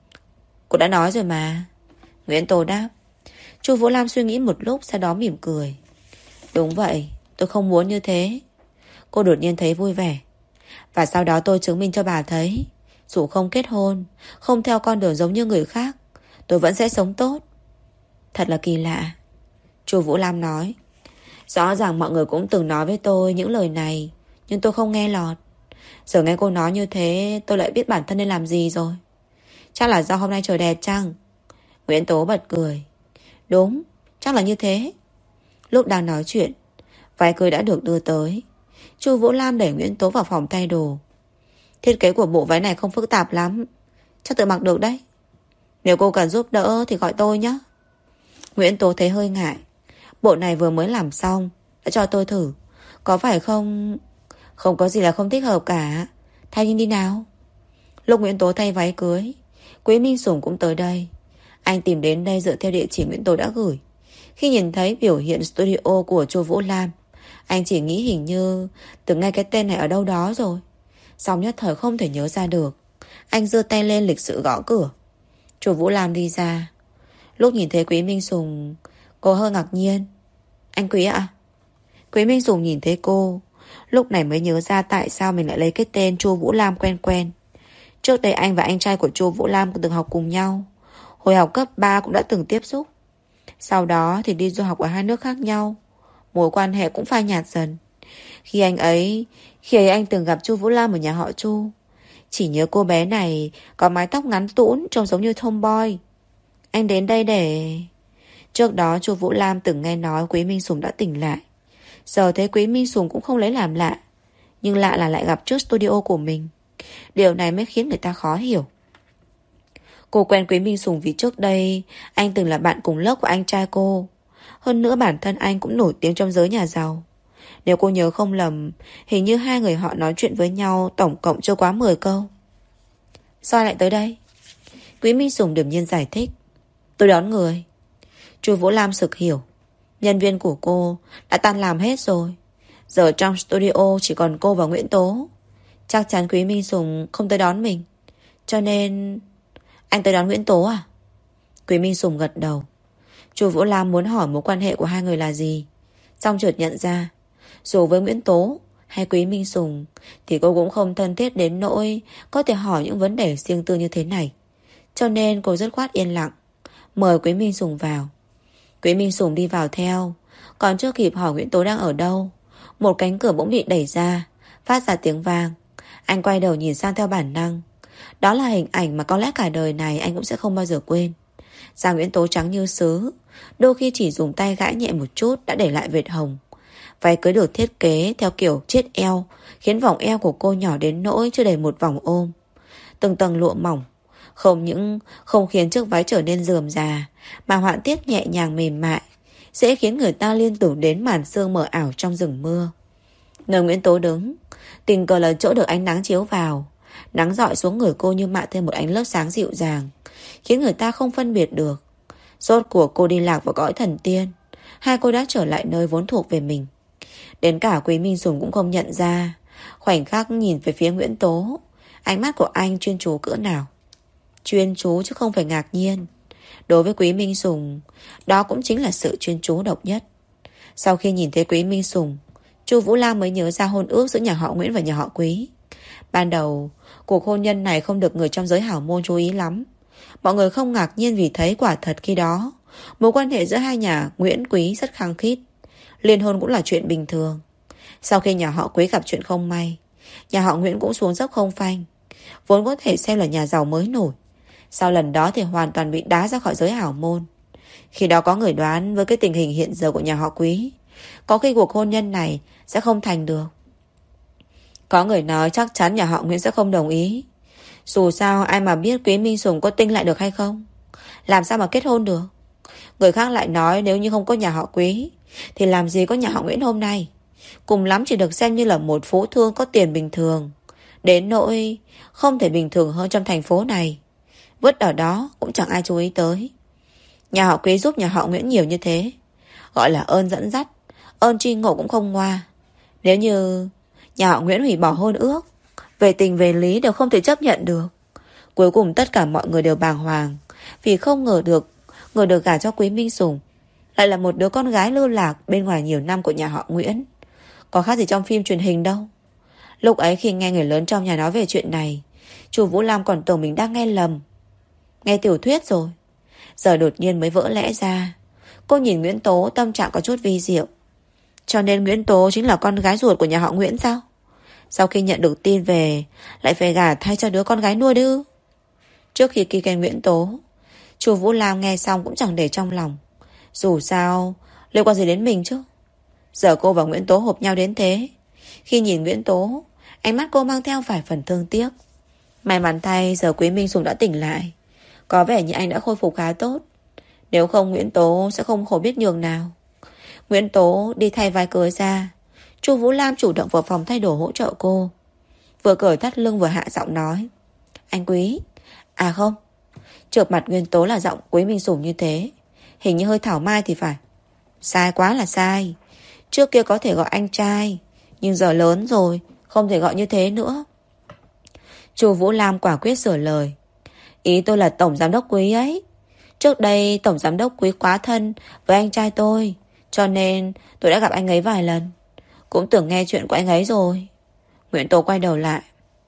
Cô đã nói rồi mà. Nguyễn Tô đáp. Chu Vũ Lam suy nghĩ một lúc, sau đó mỉm cười. Đúng vậy, tôi không muốn như thế. Cô đột nhiên thấy vui vẻ. Và sau đó tôi chứng minh cho bà thấy, dù không kết hôn, không theo con đường giống như người khác, tôi vẫn sẽ sống tốt. Thật là kỳ lạ, Chu Vũ Lam nói. Rõ ràng mọi người cũng từng nói với tôi những lời này, nhưng tôi không nghe lọt. Giờ nghe cô nói như thế, tôi lại biết bản thân nên làm gì rồi. Chắc là do hôm nay trời đẹp chăng? Nguyễn Tố bật cười. Đúng, chắc là như thế. Lúc đang nói chuyện, váy cưới đã được đưa tới. Chu Vũ Lam đẩy Nguyễn Tố vào phòng thay đồ. Thiết kế của bộ váy này không phức tạp lắm, chắc tự mặc được đấy. Nếu cô cần giúp đỡ thì gọi tôi nhé. Nguyễn Tố thấy hơi ngại. Bộ này vừa mới làm xong, đã cho tôi thử. Có phải không? Không có gì là không thích hợp cả. Thay nhanh đi nào. Lúc Nguyễn Tố thay váy cưới, Quý Minh Sủng cũng tới đây. Anh tìm đến đây dựa theo địa chỉ Nguyễn Tố đã gửi. Khi nhìn thấy biểu hiện studio của Chu Vũ Lam, anh chỉ nghĩ hình như từng nghe cái tên này ở đâu đó rồi. Xong nhất thời không thể nhớ ra được. Anh giơ tay lên lịch sự gõ cửa. Chu Vũ Lam đi ra. Lúc nhìn thấy Quý Minh Sùng, cô hơi ngạc nhiên. Anh Quý ạ? Quý Minh Sùng nhìn thấy cô, lúc này mới nhớ ra tại sao mình lại lấy cái tên Chu Vũ Lam quen quen. Trước đây anh và anh trai của Chu Vũ Lam từng học cùng nhau. Hồi học cấp 3 cũng đã từng tiếp xúc. Sau đó thì đi du học ở hai nước khác nhau. Mối quan hệ cũng phai nhạt dần. Khi ấy anh từng gặp Chu Vũ Lam ở nhà họ Chu. Chỉ nhớ cô bé này có mái tóc ngắn tũn, trông giống như tomboy. Anh đến đây để... Trước đó Chu Vũ Lam từng nghe nói Quý Minh Sùng đã tỉnh lại. Giờ thấy Quý Minh Sùng cũng không lấy làm lạ. Nhưng lạ là lại gặp trước studio của mình. Điều này mới khiến người ta khó hiểu. Cô quen Quý Minh Sùng vì trước đây anh từng là bạn cùng lớp của anh trai cô. Hơn nữa bản thân anh cũng nổi tiếng trong giới nhà giàu. Nếu cô nhớ không lầm, hình như hai người họ nói chuyện với nhau tổng cộng chưa quá 10 câu. Sao lại tới đây? Quý Minh Sùng điềm nhiên giải thích. Tôi đón người. Chu Vũ Lam sực hiểu. Nhân viên của cô đã tan làm hết rồi. Giờ trong studio chỉ còn cô và Nguyễn Tố. Chắc chắn Quý Minh Sùng không tới đón mình. Cho nên... Anh tới đón Nguyễn Tố à? Quý Minh Sùng gật đầu. Chu Vũ Lam muốn hỏi mối quan hệ của hai người là gì, xong chợt nhận ra, dù với Nguyễn Tố hay Quý Minh Sùng thì cô cũng không thân thiết đến nỗi có thể hỏi những vấn đề riêng tư như thế này. Cho nên cô dứt khoát yên lặng, mời Quý Minh Sùng vào. Quý Minh Sùng đi vào theo. Còn chưa kịp hỏi Nguyễn Tố đang ở đâu, một cánh cửa bỗng bị đẩy ra, phát ra tiếng vang. Anh quay đầu nhìn sang theo bản năng. Đó là hình ảnh mà có lẽ cả đời này anh cũng sẽ không bao giờ quên. Da Nguyễn Tố trắng như sứ, đôi khi chỉ dùng tay gãi nhẹ một chút đã để lại vệt hồng. Váy cưới được thiết kế theo kiểu chiết eo, khiến vòng eo của cô nhỏ đến nỗi chưa đầy một vòng ôm. Từng tầng lụa mỏng không những không khiến chiếc váy trở nên rườm rà, mà họa tiết nhẹ nhàng mềm mại, sẽ khiến người ta liên tưởng đến màn sương mờ ảo trong rừng mưa. Nơi Nguyễn Tố đứng, tình cờ là chỗ được ánh nắng chiếu vào. Nắng rọi xuống người cô như mạ thêm một ánh lớp sáng dịu dàng, khiến người ta không phân biệt được. Rốt cuộc cô đi lạc vào cõi thần tiên, hai cô đã trở lại nơi vốn thuộc về mình. Đến cả Quý Minh Sùng cũng không nhận ra. Khoảnh khắc nhìn về phía Nguyễn Tố, ánh mắt của anh chuyên chú cỡ nào. Chuyên chú chứ không phải ngạc nhiên. Đối với Quý Minh Sùng, đó cũng chính là sự chuyên chú độc nhất. Sau khi nhìn thấy Quý Minh Sùng, Chu Vũ Lam mới nhớ ra hôn ước giữa nhà họ Nguyễn và nhà họ Quý. Ban đầu, cuộc hôn nhân này không được người trong giới hảo môn chú ý lắm. Mọi người không ngạc nhiên vì thấy quả thật khi đó mối quan hệ giữa hai nhà Nguyễn Quý rất khăng khít. Liên hôn cũng là chuyện bình thường. Sau khi nhà họ Quý gặp chuyện không may, nhà họ Nguyễn cũng xuống dốc không phanh. Vốn có thể xem là nhà giàu mới nổi, sau lần đó thì hoàn toàn bị đá ra khỏi giới hảo môn. Khi đó có người đoán với cái tình hình hiện giờ của nhà họ Quý, có khi cuộc hôn nhân này sẽ không thành được. Có người nói chắc chắn nhà họ Nguyễn sẽ không đồng ý. Dù sao ai mà biết Quý Minh Sùng có tinh lại được hay không. Làm sao mà kết hôn được. Người khác lại nói nếu như không có nhà họ Quý thì làm gì có nhà họ Nguyễn hôm nay. Cùng lắm chỉ được xem như là một phú thương có tiền bình thường. Đến nỗi không thể bình thường hơn trong thành phố này. Vứt ở đó cũng chẳng ai chú ý tới. Nhà họ Quý giúp nhà họ Nguyễn nhiều như thế, gọi là ơn dẫn dắt, ơn tri ngộ cũng không ngoa. Nếu như nhà họ Nguyễn hủy bỏ hôn ước, về tình về lý đều không thể chấp nhận được. Cuối cùng tất cả mọi người đều bàng hoàng, vì không ngờ được người được gả cho Quý Minh Sùng lại là một đứa con gái lưu lạc bên ngoài nhiều năm của nhà họ Nguyễn. Có khác gì trong phim truyền hình đâu. Lúc ấy khi nghe người lớn trong nhà nói về chuyện này, chú Vũ Lam còn tưởng mình đang nghe lầm, nghe tiểu thuyết rồi. Giờ đột nhiên mới vỡ lẽ ra. Cô nhìn Nguyễn Tố tâm trạng có chút vi diệu. Cho nên Nguyễn Tố chính là con gái ruột của nhà họ Nguyễn sao? Sau khi nhận được tin về lại phải gả thay cho đứa con gái nuôi đấy ư? Trước khi ký tên Nguyễn Tố, chú Vũ Lam nghe xong cũng chẳng để trong lòng. Dù sao liên quan gì đến mình chứ. Giờ cô và Nguyễn Tố hợp nhau đến thế. Khi nhìn Nguyễn Tố, ánh mắt cô mang theo vài phần thương tiếc. May mắn thay giờ Quý Minh Sùng đã tỉnh lại. Có vẻ như anh đã khôi phục khá tốt. Nếu không Nguyễn Tố sẽ không khổ biết nhường nào. Nguyễn Tố đi thay váy cưới ra. Chu Vũ Lam chủ động vào phòng thay đồ hỗ trợ cô. Vừa cởi thắt lưng vừa hạ giọng nói: Anh Quý. À không. Trước mặt Nguyễn Tố là giọng Quý Minh Sùng như thế. Hình như hơi thảo mai thì phải. Sai quá là sai. Trước kia có thể gọi anh trai, nhưng giờ lớn rồi, không thể gọi như thế nữa. Chu Vũ Lam quả quyết sửa lời: Ý tôi là tổng giám đốc Quý ấy. Trước đây tổng giám đốc Quý quá thân với anh trai tôi, cho nên tôi đã gặp anh ấy vài lần. Cũng tưởng nghe chuyện của anh ấy rồi. Nguyễn Tố quay đầu lại.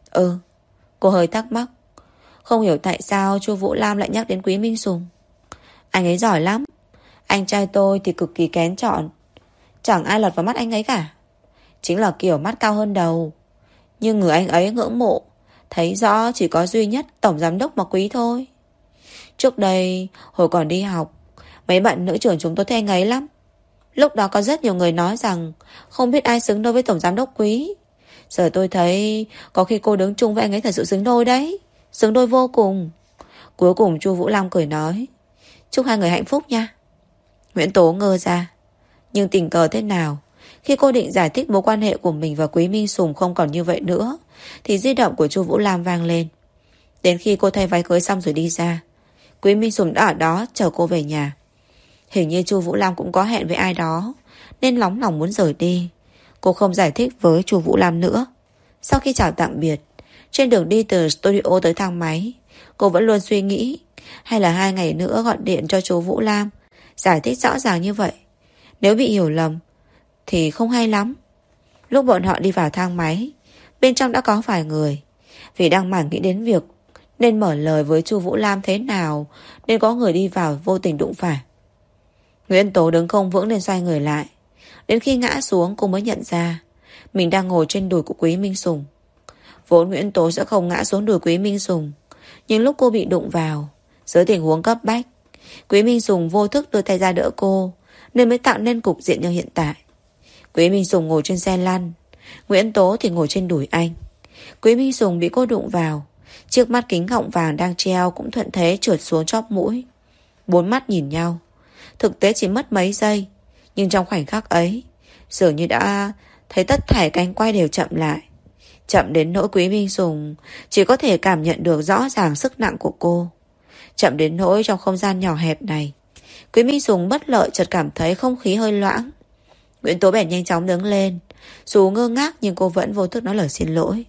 Cô hơi thắc mắc. Không hiểu tại sao Chu Vũ Lam lại nhắc đến Quý Minh Sùng. Anh ấy giỏi lắm. Anh trai tôi thì cực kỳ kén chọn. Chẳng ai lọt vào mắt anh ấy cả. Chính là kiểu mắt cao hơn đầu. Nhưng người anh ấy ngưỡng mộ, thấy rõ chỉ có duy nhất tổng giám đốc mà Quý thôi. Trước đây hồi còn đi học, mấy bạn nữ trường chúng tôi thấy anh ấy lắm. Lúc đó có rất nhiều người nói rằng không biết ai xứng đôi với tổng giám đốc Quý. Giờ tôi thấy có khi cô đứng chung với anh ấy thật sự xứng đôi đấy. Xứng đôi vô cùng. Cuối cùng Chu Vũ Lam cười nói: Chúc hai người hạnh phúc nha. Nguyễn Tố ngơ ra. Nhưng tình cờ thế nào, khi cô định giải thích mối quan hệ của mình và Quý Minh Sùng không còn như vậy nữa, thì di động của Chu Vũ Lam vang lên. Đến khi cô thay váy cưới xong rồi đi ra, Quý Minh Sùng đã ở đó chờ cô về nhà. Hình như Chu Vũ Lam cũng có hẹn với ai đó, nên nóng lòng muốn rời đi. Cô không giải thích với Chu Vũ Lam nữa. Sau khi chào tạm biệt, trên đường đi từ studio tới thang máy, cô vẫn luôn suy nghĩ, hay là 2 ngày nữa gọi điện cho chú Vũ Lam, giải thích rõ ràng như vậy. Nếu bị hiểu lầm thì không hay lắm. Lúc bọn họ đi vào thang máy, bên trong đã có vài người. Vì đang mải nghĩ đến việc nên mở lời với Chu Vũ Lam thế nào, nên có người đi vào vô tình đụng phải. Nguyễn Tố đứng không vững nên xoay người lại. Đến khi ngã xuống cô mới nhận ra mình đang ngồi trên đùi của Quý Minh Sùng. Vốn Nguyễn Tố sẽ không ngã xuống đùi Quý Minh Sùng, nhưng lúc cô bị đụng vào, dưới tình huống cấp bách, Quý Minh Sùng vô thức đưa tay ra đỡ cô, nên mới tạo nên cục diện như hiện tại. Quý Minh Sùng ngồi trên xe lăn, Nguyễn Tố thì ngồi trên đùi anh. Quý Minh Sùng bị cô đụng vào, chiếc mắt kính gọng vàng đang treo cũng thuận thế trượt xuống chóp mũi. 4 mắt nhìn nhau. Thực tế chỉ mất mấy giây, nhưng trong khoảnh khắc ấy, dường như đã thấy tất thảy cánh quay đều chậm lại. Chậm đến nỗi Quý Minh Sùng chỉ có thể cảm nhận được rõ ràng sức nặng của cô. Chậm đến nỗi trong không gian nhỏ hẹp này, Quý Minh Sùng bất lợi chợt cảm thấy không khí hơi loãng. Nguyễn Tố bèn nhanh chóng đứng lên. Dù ngơ ngác nhưng cô vẫn vô thức nói lời xin lỗi.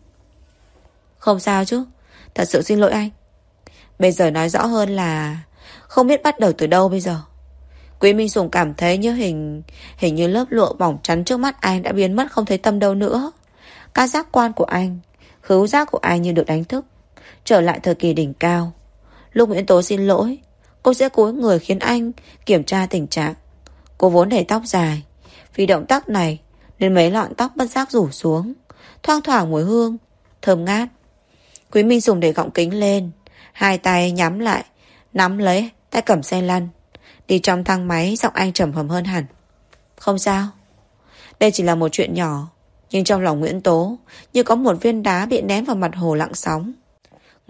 Không sao chứ, thật sự xin lỗi anh. Bây giờ nói rõ hơn là không biết bắt đầu từ đâu bây giờ. Quý Minh Sùng cảm thấy như hình như lớp lụa mỏng chắn trước mắt anh đã biến mất không thấy tâm đâu nữa. Các giác quan của anh, khứu giác của anh như được đánh thức, trở lại thời kỳ đỉnh cao. Lúc Nguyễn Tố xin lỗi, cô sẽ cúi người khiến anh kiểm tra tình trạng. Cô vốn để tóc dài, vì động tác này nên mấy lọn tóc bất giác rủ xuống, thoang thoảng mùi hương thơm ngát. Quý Minh Sùng để gọng kính lên, hai tay nhắm lại, nắm lấy tay cầm xe lăn. Đi trong thang máy, giọng anh trầm hầm hơn hẳn. Không sao. Đây chỉ là một chuyện nhỏ, nhưng trong lòng Nguyễn Tố như có một viên đá bị ném vào mặt hồ lặng sóng.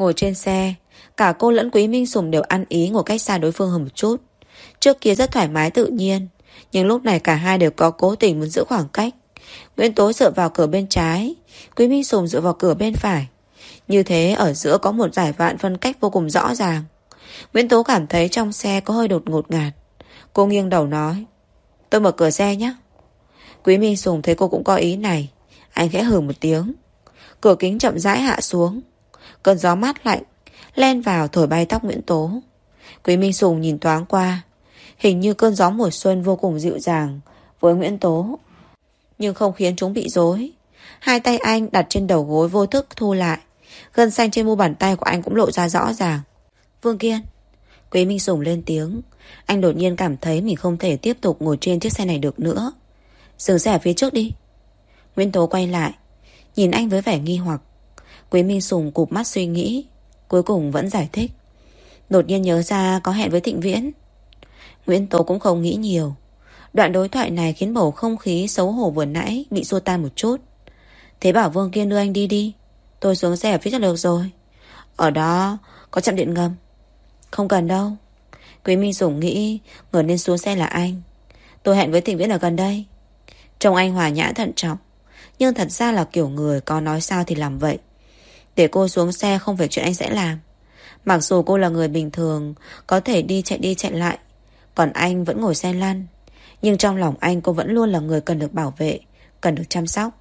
Ngồi trên xe, cả cô lẫn Quý Minh Sùng đều ăn ý ngồi cách xa đối phương hơn một chút. Trước kia rất thoải mái tự nhiên, nhưng lúc này cả hai đều có cố tình muốn giữ khoảng cách. Nguyễn Tố dựa vào cửa bên trái, Quý Minh Sùng dựa vào cửa bên phải. Như thế ở giữa có một dải vạn phân cách vô cùng rõ ràng. Nguyễn Tố cảm thấy trong xe có hơi ngột ngạt. Cô nghiêng đầu nói: tôi mở cửa xe nhé. Quý Minh Sùng thấy cô cũng có ý này, anh khẽ hừ một tiếng. Cửa kính chậm rãi hạ xuống. Cơn gió mát lạnh len vào thổi bay tóc Nguyễn Tố. Quý Minh Sùng nhìn thoáng qua, hình như cơn gió mùa xuân vô cùng dịu dàng với Nguyễn Tố, nhưng không khiến chúng bị rối. Hai tay anh đặt trên đầu gối vô thức thu lại. Gân xanh trên mu bàn tay của anh cũng lộ ra rõ ràng. Vương Kiên. Quý Minh Sùng lên tiếng. Anh đột nhiên cảm thấy mình không thể tiếp tục ngồi trên chiếc xe này được nữa. Dừng xe ở phía trước đi. Nguyễn Tố quay lại, nhìn anh với vẻ nghi hoặc. Quý Minh Sùng cụp mắt suy nghĩ, cuối cùng vẫn giải thích. Đột nhiên nhớ ra có hẹn với Thịnh Viễn. Nguyễn Tố cũng không nghĩ nhiều. Đoạn đối thoại này khiến bầu không khí xấu hổ vừa nãy bị xua tan một chút. Thế bảo Vương Kiên đưa anh đi đi, tôi xuống xe ở phía trước được rồi. Ở đó có trạm điện ngầm. Không cần đâu. Quý Minh Sùng nghĩ người nên xuống xe là anh. Tôi hẹn với Thịnh Viễn ở gần đây. Trông anh hòa nhã thận trọng, nhưng thật ra là kiểu người có nói sao thì làm vậy. Để cô xuống xe không phải chuyện anh sẽ làm. Mặc dù cô là người bình thường, có thể đi chạy lại, còn anh vẫn ngồi xe lăn, nhưng trong lòng anh cô vẫn luôn là người cần được bảo vệ, cần được chăm sóc.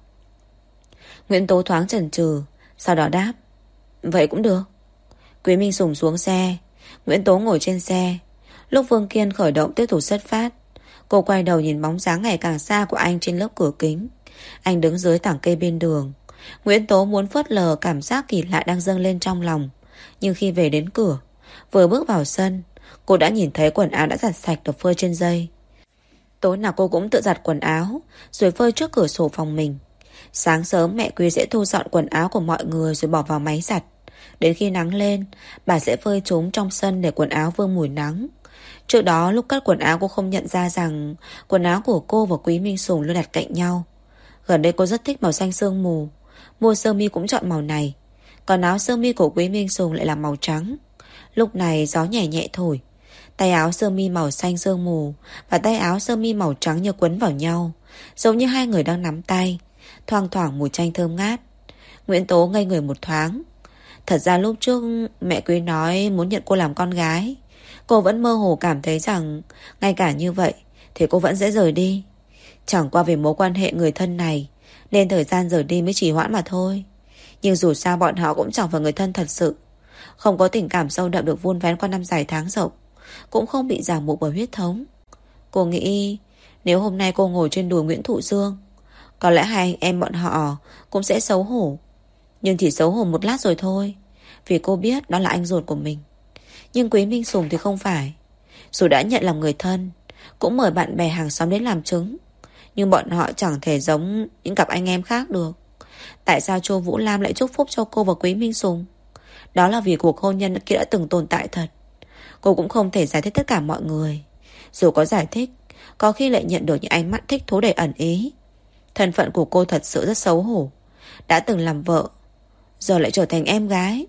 Nguyễn Tố thoáng chần chừ, sau đó đáp: vậy cũng được. Quý Minh Sùng xuống xe, Nguyễn Tố ngồi trên xe. Lúc Vương Kiên khởi động tiếp tục xuất phát, cô quay đầu nhìn bóng dáng ngày càng xa của anh trên lớp cửa kính. Anh đứng dưới tảng cây bên đường. Nguyễn Tố muốn phớt lờ cảm giác kỳ lạ đang dâng lên trong lòng, nhưng khi về đến cửa, vừa bước vào sân, cô đã nhìn thấy quần áo đã giặt sạch được phơi trên dây. Tối nào cô cũng tự giặt quần áo rồi phơi trước cửa sổ phòng mình. Sáng sớm mẹ Quý sẽ thu dọn quần áo của mọi người rồi bỏ vào máy giặt. Đến khi nắng lên, bà sẽ phơi chúng trong sân để quần áo vương mùi nắng. Trước đó lúc cất quần áo cô không nhận ra rằng quần áo của cô và Quý Minh Sùng luôn đặt cạnh nhau. Gần đây cô rất thích màu xanh sương mù, mua sơ mi cũng chọn màu này. Còn áo sơ mi của Quý Minh Sùng lại là màu trắng. Lúc này gió nhẹ nhẹ thổi, tay áo sơ mi màu xanh sương mù và tay áo sơ mi màu trắng như quấn vào nhau, giống như hai người đang nắm tay, thoang thoảng mùi chanh thơm ngát. Nguyễn Tố ngây người một thoáng. Thật ra lúc trước mẹ Quý nói muốn nhận cô làm con gái, cô vẫn mơ hồ cảm thấy rằng ngay cả như vậy thì cô vẫn sẽ rời đi. Chẳng qua vì mối quan hệ người thân này nên thời gian rời đi mới trì hoãn mà thôi. Nhưng dù sao bọn họ cũng chẳng phải người thân thật sự, không có tình cảm sâu đậm được vun vén qua năm dài tháng rộng, cũng không bị ràng buộc bởi huyết thống. Cô nghĩ nếu hôm nay cô ngồi trên đùi Nguyễn Thụ Dương, có lẽ hai anh em bọn họ cũng sẽ xấu hổ. Nhưng chỉ xấu hổ một lát rồi thôi, vì cô biết đó là anh ruột của mình. Nhưng Quý Minh Sùng thì không phải. Dù đã nhận làm người thân, cũng mời bạn bè hàng xóm đến làm chứng, nhưng bọn họ chẳng thể giống những cặp anh em khác được. Tại sao Chu Vũ Lam lại chúc phúc cho cô và Quý Minh Sùng? Đó là vì cuộc hôn nhân kia đã từng tồn tại thật. Cô cũng không thể giải thích tất cả mọi người. Dù có giải thích, có khi lại nhận được những ánh mắt thích thú đầy ẩn ý. Thân phận của cô thật sự rất xấu hổ. Đã từng làm vợ, giờ lại trở thành em gái.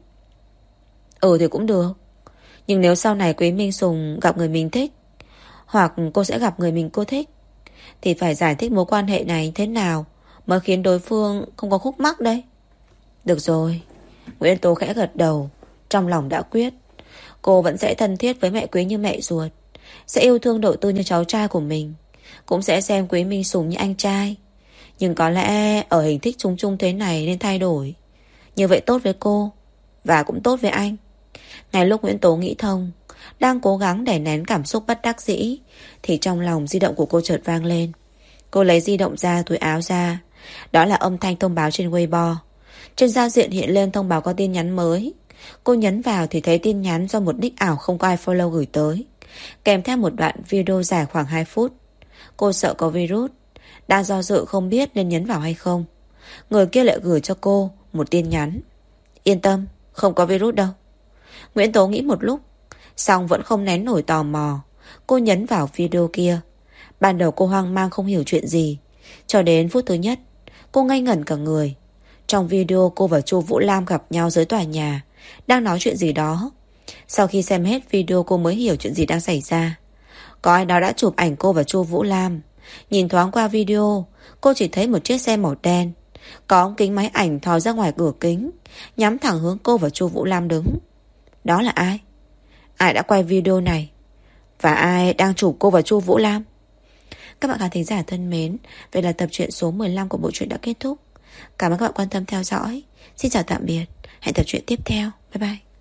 Thì cũng được. Nhưng nếu sau này Quý Minh Sùng gặp người mình thích, hoặc cô sẽ gặp người cô thích, thì phải giải thích mối quan hệ này thế nào mới khiến đối phương không có khúc mắc đây. Được rồi. Nguyễn Tố khẽ gật đầu, trong lòng đã quyết. Cô vẫn sẽ thân thiết với mẹ Quý như mẹ ruột, sẽ yêu thương Độ Tư như cháu trai của mình, cũng sẽ xem Quý Minh Sùng như anh trai. Nhưng có lẽ ở hình thức chung chung thế này nên thay đổi. Như vậy tốt với cô, và cũng tốt với anh. Ngay lúc Nguyễn Tố nghĩ thông, đang cố gắng đè nén cảm xúc bất đắc dĩ, thì trong lòng di động của cô chợt vang lên. Cô lấy di động ra, túi áo ra. Đó là âm thanh thông báo trên Weibo. Trên giao diện hiện lên thông báo có tin nhắn mới. Cô nhấn vào thì thấy tin nhắn do một nick ảo không có ai follow gửi tới, kèm theo một đoạn video dài khoảng 2 phút. Cô sợ có virus, đang do dự không biết nên nhấn vào hay không. Người kia lại gửi cho cô một tin nhắn: yên tâm, không có virus đâu. Nguyễn Tố nghĩ một lúc, xong vẫn không nén nổi tò mò. Cô nhấn vào video kia. Ban đầu cô hoang mang không hiểu chuyện gì, cho đến phút thứ nhất cô ngây ngẩn cả người. Trong video cô và Chu Vũ Lam gặp nhau dưới tòa nhà, đang nói chuyện gì đó. Sau khi xem hết video cô mới hiểu chuyện gì đang xảy ra. Có ai đó đã chụp ảnh cô và Chu Vũ Lam. Nhìn thoáng qua video, cô chỉ thấy một chiếc xe màu đen, có ống kính máy ảnh thò ra ngoài cửa kính, nhắm thẳng hướng cô và Chu Vũ Lam đứng. Đó là ai? Ai đã quay video này? Và ai đang chụp cô và Chu Vũ Lam? Các bạn khán thính giả thân mến, vậy là tập truyện số 15 của bộ truyện đã kết thúc. Cảm ơn các bạn quan tâm theo dõi. Xin chào tạm biệt. Hẹn tập truyện tiếp theo. Bye bye.